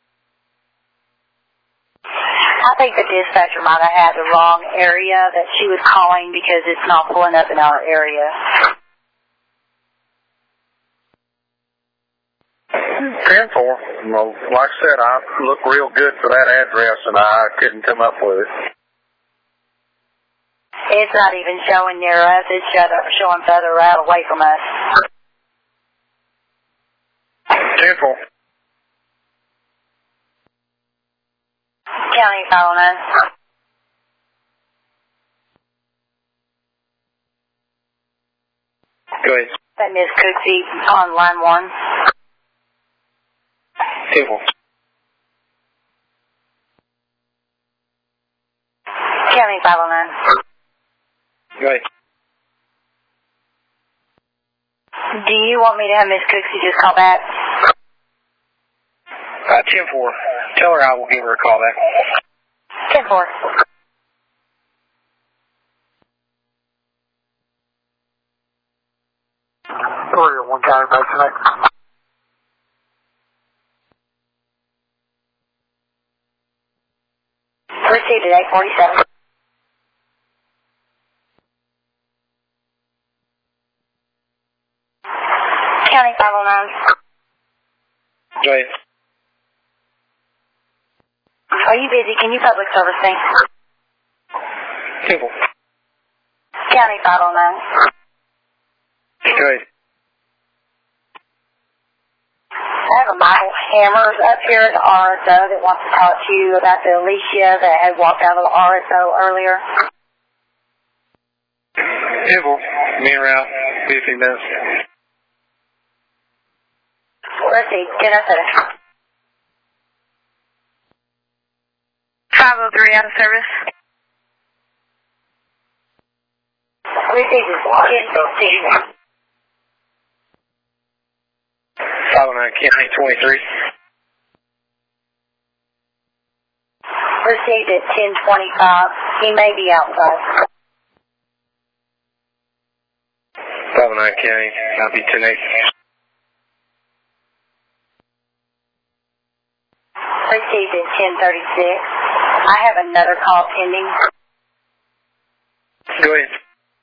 I think the dispatcher might have had the wrong area that she was calling because it's not pulling up in our area. 10-4. Well, like I said, I look real good for that address, and I couldn't come up with it. It's not even showing near us. It's showing further out away from us. 10-4. County 509. Go ahead. That Miss Cooksey on line 1. 10-4. County 509. Go ahead. Do you want me to have Miss Cooksey just call back? 10-4. Tell her I will give her a call back. 10-4. One County, back tonight. Received at 847. County 509. Go ahead. Are you busy? Can you public service me? 10-4. County 509. Go ahead. I have a Michael Hammers up here at the RSO that wants to talk to you about the Alicia that had walked out of the RSO earlier. 10-4. Me and Ralph, 15 minutes. Let's see. Get us at it. 503 out of service. Received at 10:16. 509 County 23. Received at 10:25. He may be outside. 509 County, I'll be 10-8. Received at 10:36. I have another call pending. Go ahead.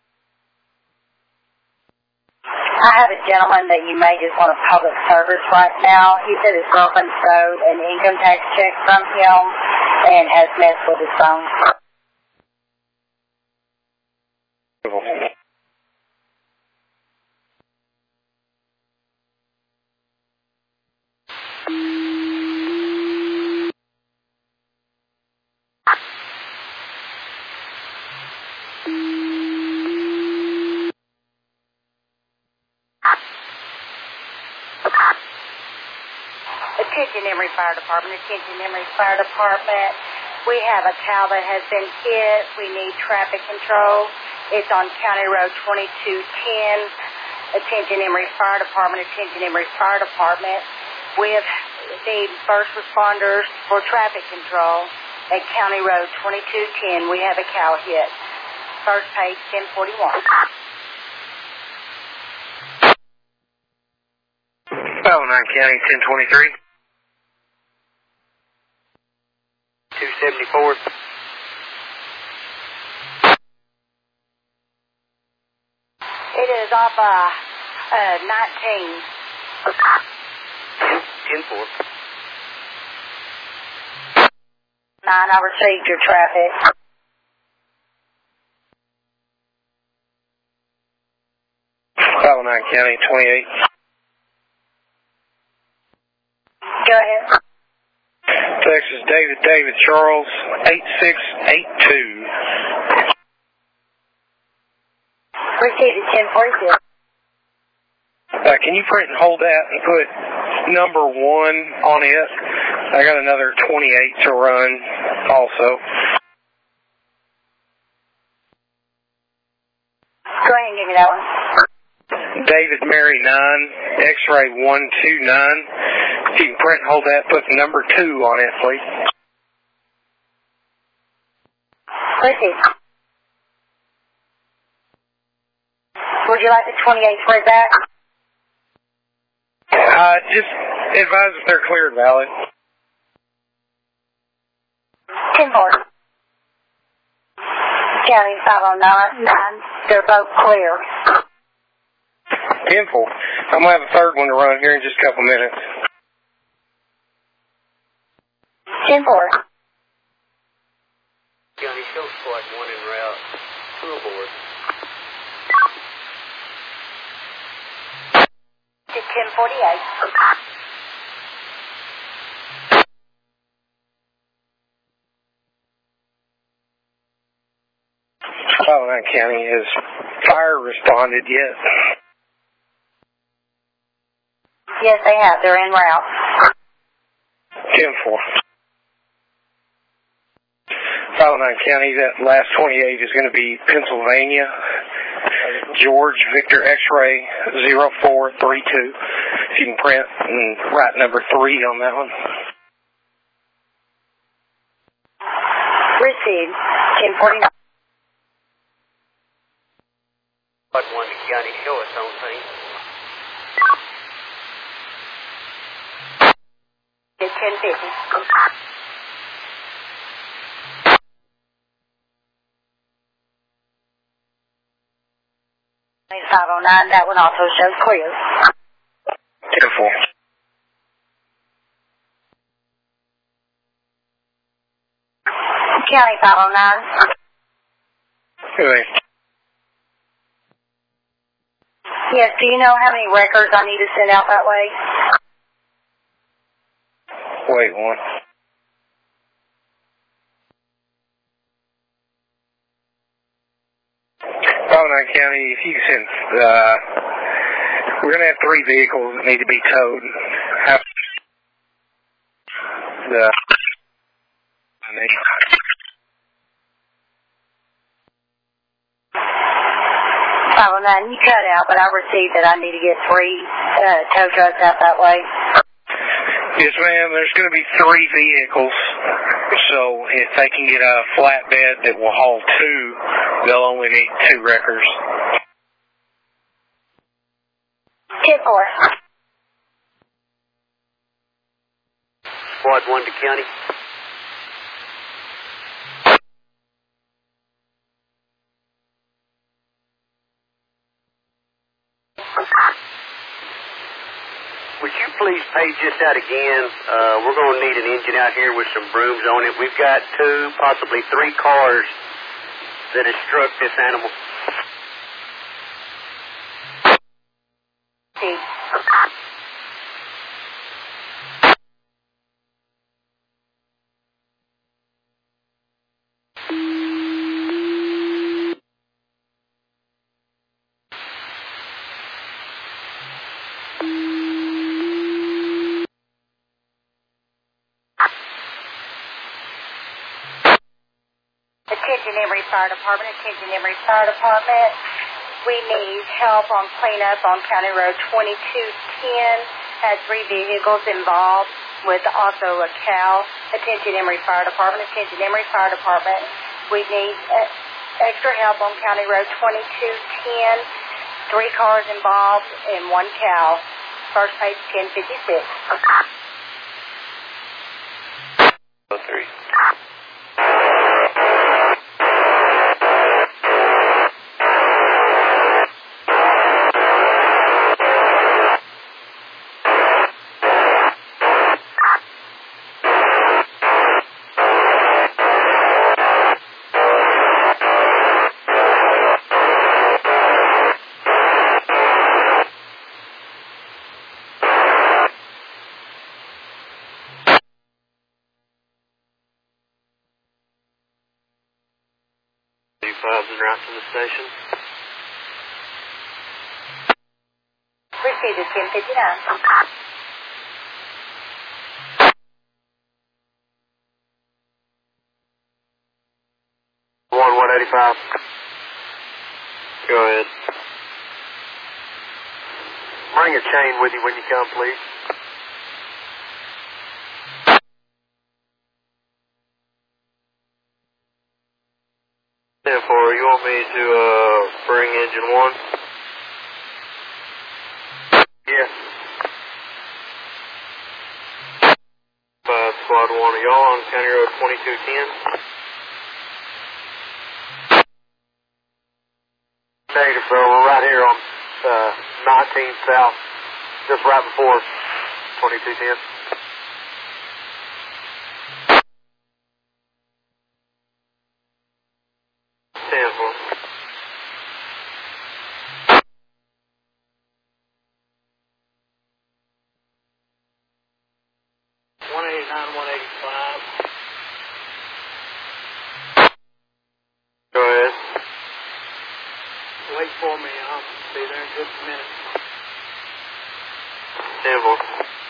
I have a gentleman that you may just want a public service right now. He said his girlfriend stole an income tax check from him and has messed with his phone. Attention Emory Fire Department, attention Emory Fire Department. We have a cow that has been hit. We need traffic control. It's on County Road 2210. Attention Emory Fire Department, attention Emory Fire Department. We have need first responders for traffic control at County Road 2210. We have a cow hit. First page 1041. 509 County 1023. 274th. It is off 19. 10-4. 9, I received your traffic. Nine County, 28. Go ahead. Texas, David, Charles, 8682. Received at 10:46. Can you print and hold that and put number 1 on it? I got another 28 to run also. Go ahead and give me that one. David Mary 9, X-ray 129. If you can print and hold that, put number 2 on it, please. Received. Would you like the 28 spread back? Just advise if they're clear and valid. 10-4. County 509, they're both clear. 10-4. I'm going to have a third one to run here in just a couple minutes. 10-4. County Show Squad 1 en route. 2 aboard. To 10:48. County, has fire responded yet? Yes, they have. They're en route. 10-4. 509 County, that last 28 is going to be Pennsylvania. George Victor X-ray 0432. If you can print and write number 3 on that one. Received. 10:49. But 1 to County, show us on scene. It's 10:50. 509, that one also shows clear. 10-4. County 509. Anyway. Yes, do you know how many records I need to send out that way? Wait one. County, if you can send, we're going to have 3 vehicles that need to be towed. The 509, you cut out, but I received that I need to get 3 tow trucks out that way. Yes, ma'am. There's going to be 3 vehicles. So if they can get a flatbed that will haul 2, they'll only need 2 wreckers. 10-4. Squad 1 to County. Would you please page this out again? We're going to need an engine out here with some brooms on it. We've got 2, possibly 3 cars that have struck this animal. Attention Emory Fire Department, attention Emory Fire Department. We need help on cleanup on County Road 2210. Had 3 vehicles involved with also a cow. Attention Emory Fire Department, attention Emory Fire Department. We need extra help on County Road 2210. 3 cars involved and 1 cow. First page 1056. 03. 285's en route to the station. Received at 1059. 185. Go ahead. Bring a chain with you when you come, please. Therefore, you want me to bring engine 1? Yes. 5 Squad 1, are y'all on County Road 2210? Negative, bro. We're right here on 19 South, just right before 2210. Tenfold. Go ahead. Wait for me. I'll be there in just a minute. Tenfold.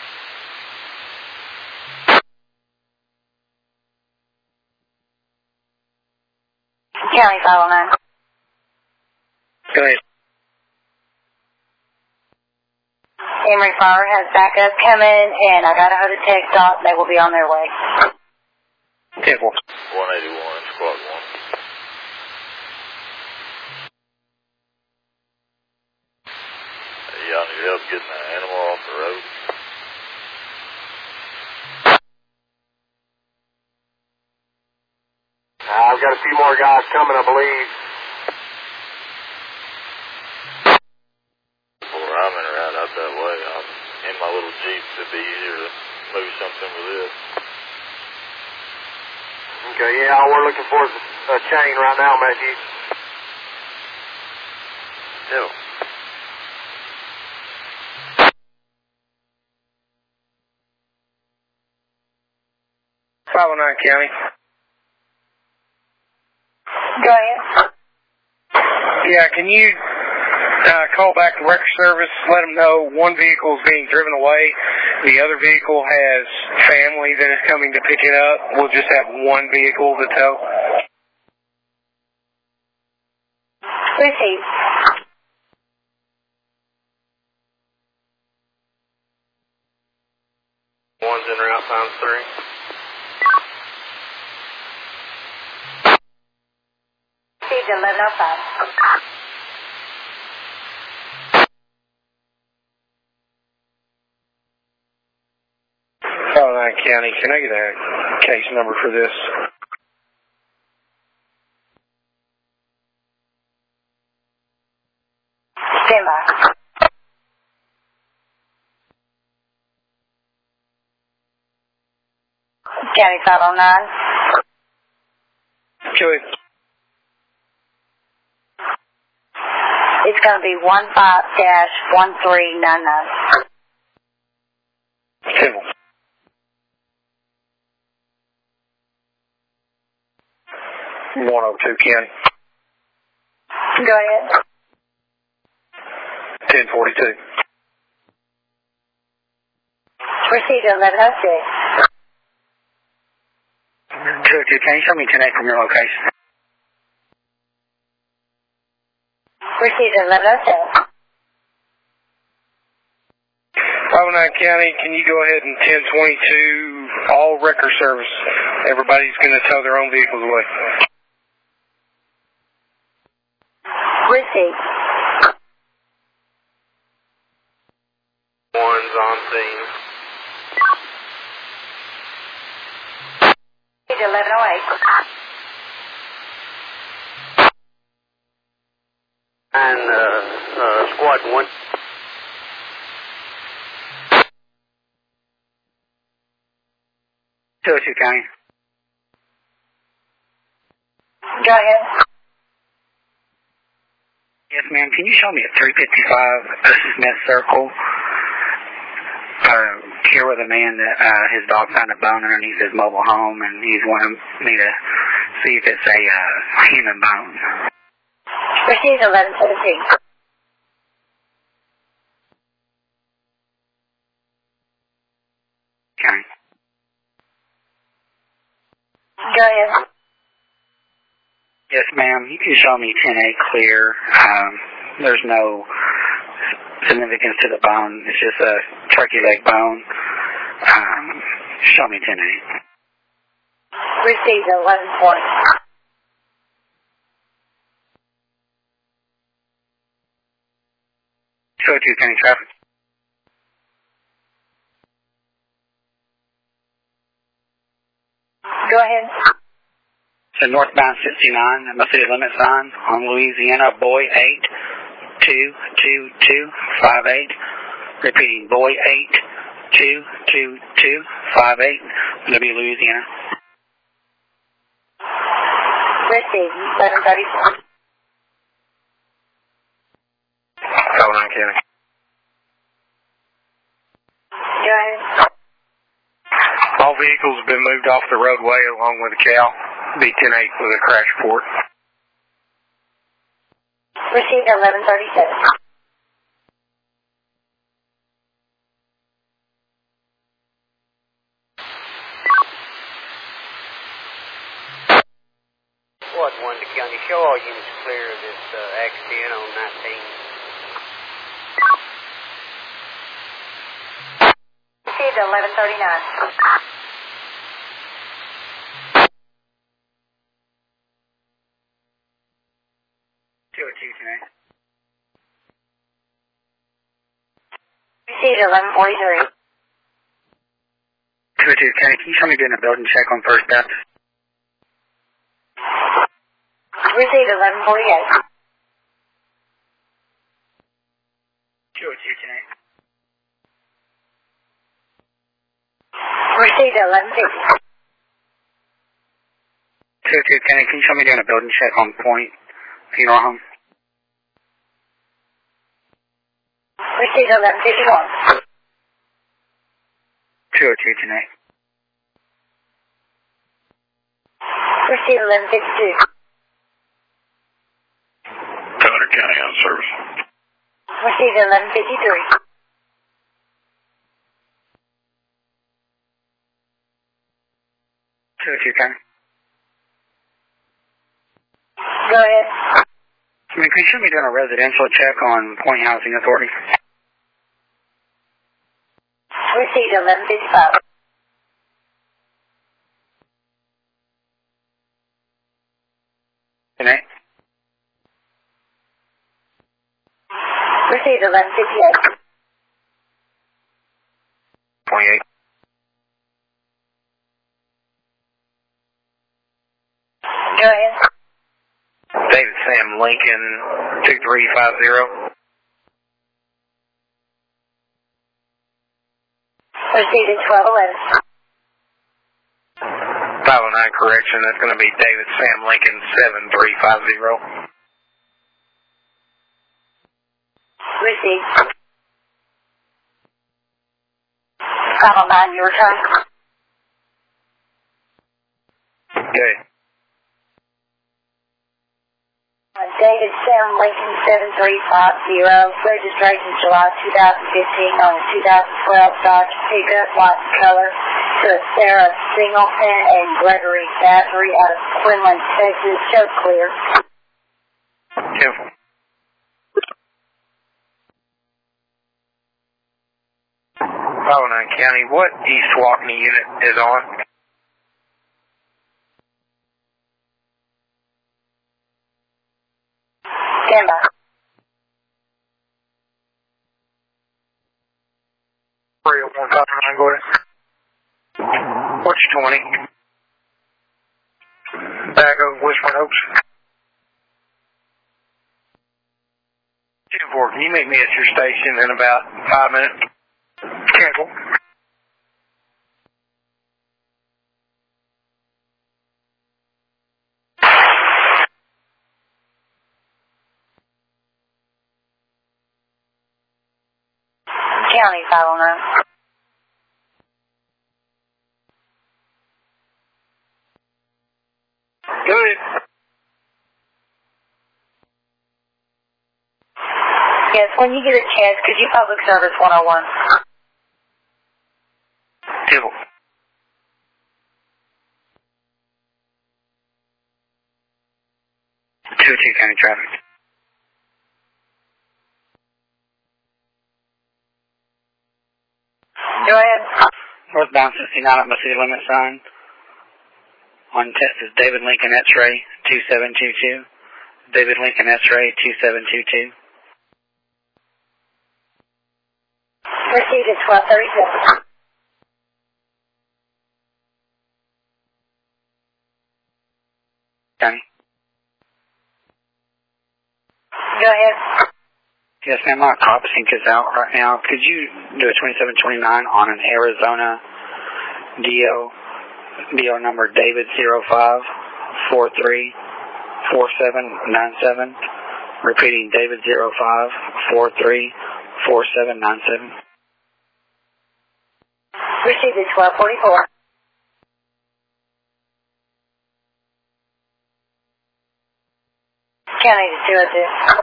County 509. Go ahead. Emory Fire has backup coming, and I got a hold of Tech Dot. They will be on their way. 10-4. 181, Squad 1. Y'all need help getting an animal off the road? I've got a few more guys coming, I believe. Before I'm in or out that way, I'm in my little Jeep. It'd be easier to move something with this. Okay, yeah, we're looking for a chain right now, Matthew. Yeah. County. Go ahead. Yeah, can you call back the record service, let them know one vehicle is being driven away, the other vehicle has family that is coming to pick it up. We'll just have one vehicle to tow. Received. One's in route times 3. Received 1105. County, can I get a case number for this? Stand by. County 509. Go ahead. It's going to be 15-1399. Simple. 102 County. Go ahead. 1042. Received 1106. 202, can you show me 10-8 from your location? Received 1107. 509 County, can you go ahead and 1022, all record service. Everybody's going to tow their own vehicles away. Received. One's on scene. Received 1108. And squad 1. County. Go ahead. Yes, ma'am. Can you show me a 355 Smith Circle? Here with a man that his dog found a bone underneath his mobile home, and he's wanting me to see if it's a human bone. Received 1117. Okay. Go ahead. Yes, ma'am. You can show me 10-8 clear. There's no significance to the bone. It's just a turkey leg bone. Show me 10-8. Received 1120. Show it to County Traffic. Go ahead. So northbound 69, that must be the limit sign on Louisiana, Boy 8-2-2-2-5-8. Repeating, Boy 8-2-2-2-5-8. That'll be Louisiana. Received 1134. Calhoun County. Go ahead. All vehicles have been moved off the roadway along with the cow. Be 10-8 with a crash report. Received 1137. What, Wanda County? Show all units clear of this accident on 19. Received 1139. Received 1143. 202, County, can you show me doing a building check on First Baptist? Received 1148. 202, County. Received 1150. 202, County, can you show me doing a building check on Point Funeral Home? Received 1151. 202, County. Received 1152. 200 County on service. Received 1153. 202, County. Go ahead. Can you show me doing a residential check on Point Housing Authority? Received 1155. County. Received 1158. 28. Go ahead. David Sam Lincoln, 2350. Received 1211. 509 correction, that's going to be David Sam Lincoln, 7350. Received. 509, your turn. Okay. David Sam Lincoln 7350, registration July 2015 on a 2012 Dodge pickup, white color, to a Sarah Singleton and Gregory Battery out of Quinlan, Texas. Show clear. 10-4. County, what East Walkney unit is on? Stand by. 30159, go ahead. What's your 20? Back of Whispering Oaks. 10-4, can you meet me at your station in about 5 minutes? Cancel. County 509. Go Yes, when you get a chance, could you public service 101? Civil. 202 County Traffic. Go ahead. Northbound 69 up my city limit sign. On test is David Lincoln X-ray 2722. David Lincoln X-ray 2722. Received at 1237. County. Go ahead. Yes, ma'am, my cop sync is out right now. Could you do a 2729 on an Arizona DO number David 05434797? Repeating, David 05434797. Received at 1244. County to 202.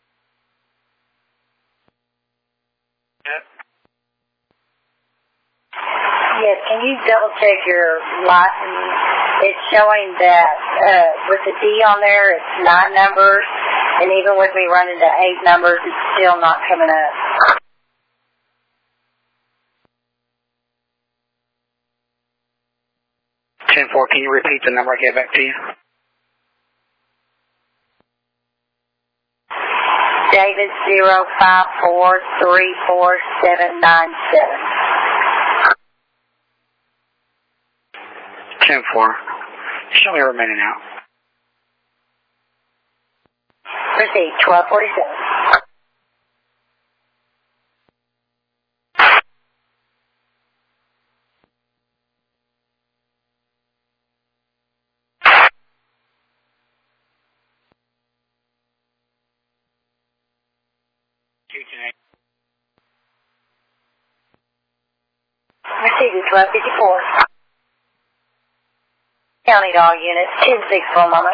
Yes, can you double check your license? It's showing that with the D on there, it's 9 numbers, and even with me running to 8 numbers, it's still not coming up. Ten four. Can you repeat the number I gave back to you? David 05434797. 10-4. Show me remaining out. Proceed, 1247. Received at 1254. County to all units, 10-6 for a moment.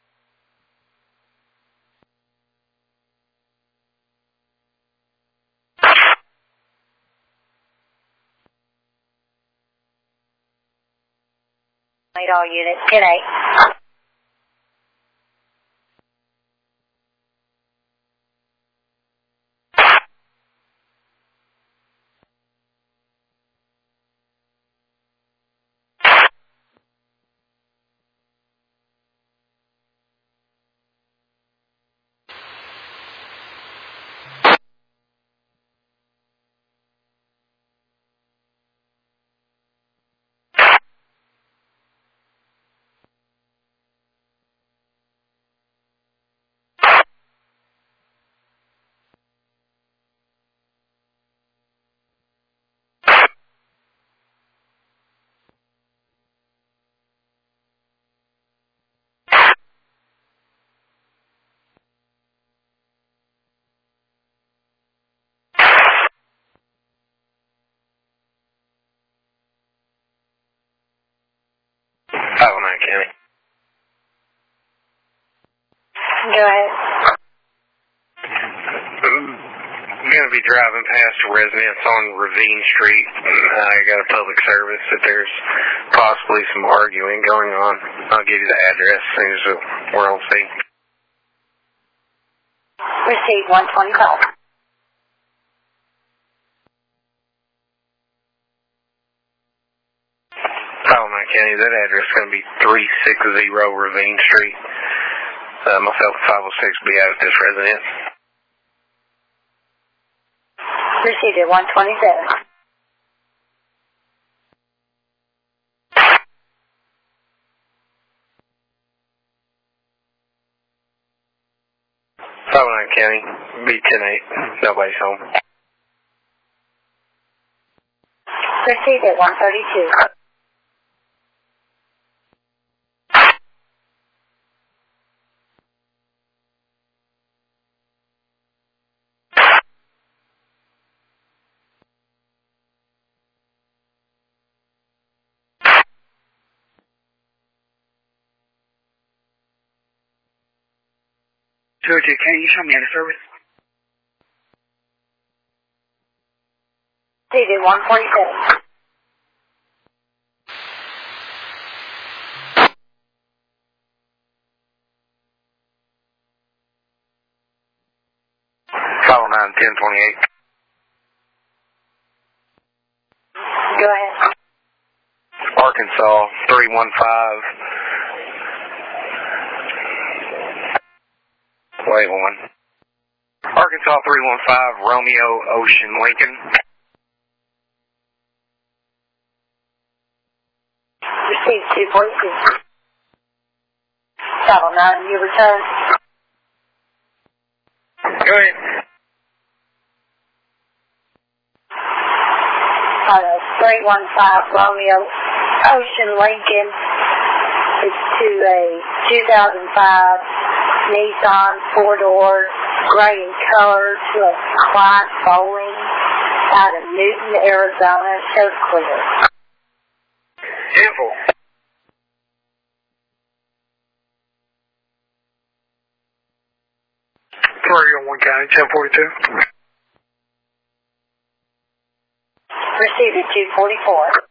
County to all units, 10-8. County. Go ahead. I'm going to be driving past a residence on Ravine Street. I got a public service that there's possibly some arguing going on. I'll give you the address as soon as we're on scene. Received 125. County, that address is going to be 360 Ravine Street. Myself and 506 will be out at this residence. Received at 127. County, be 10-8. Nobody's home. Received at 132. Can you show me how to service? Received 147. Follow 9-10-28. Go ahead. Arkansas 315. Wait one. Arkansas 315, Romeo Ocean Lincoln. Received 242. Travel 9, you return. Go ahead. 315 Romeo Ocean Lincoln. It's to a 2005 Nissan 4-door, gray in color, to a client bowling out of Newton, Arizona. Shows clear. Info. Sorry, on 1 County, 1042. Received at 244.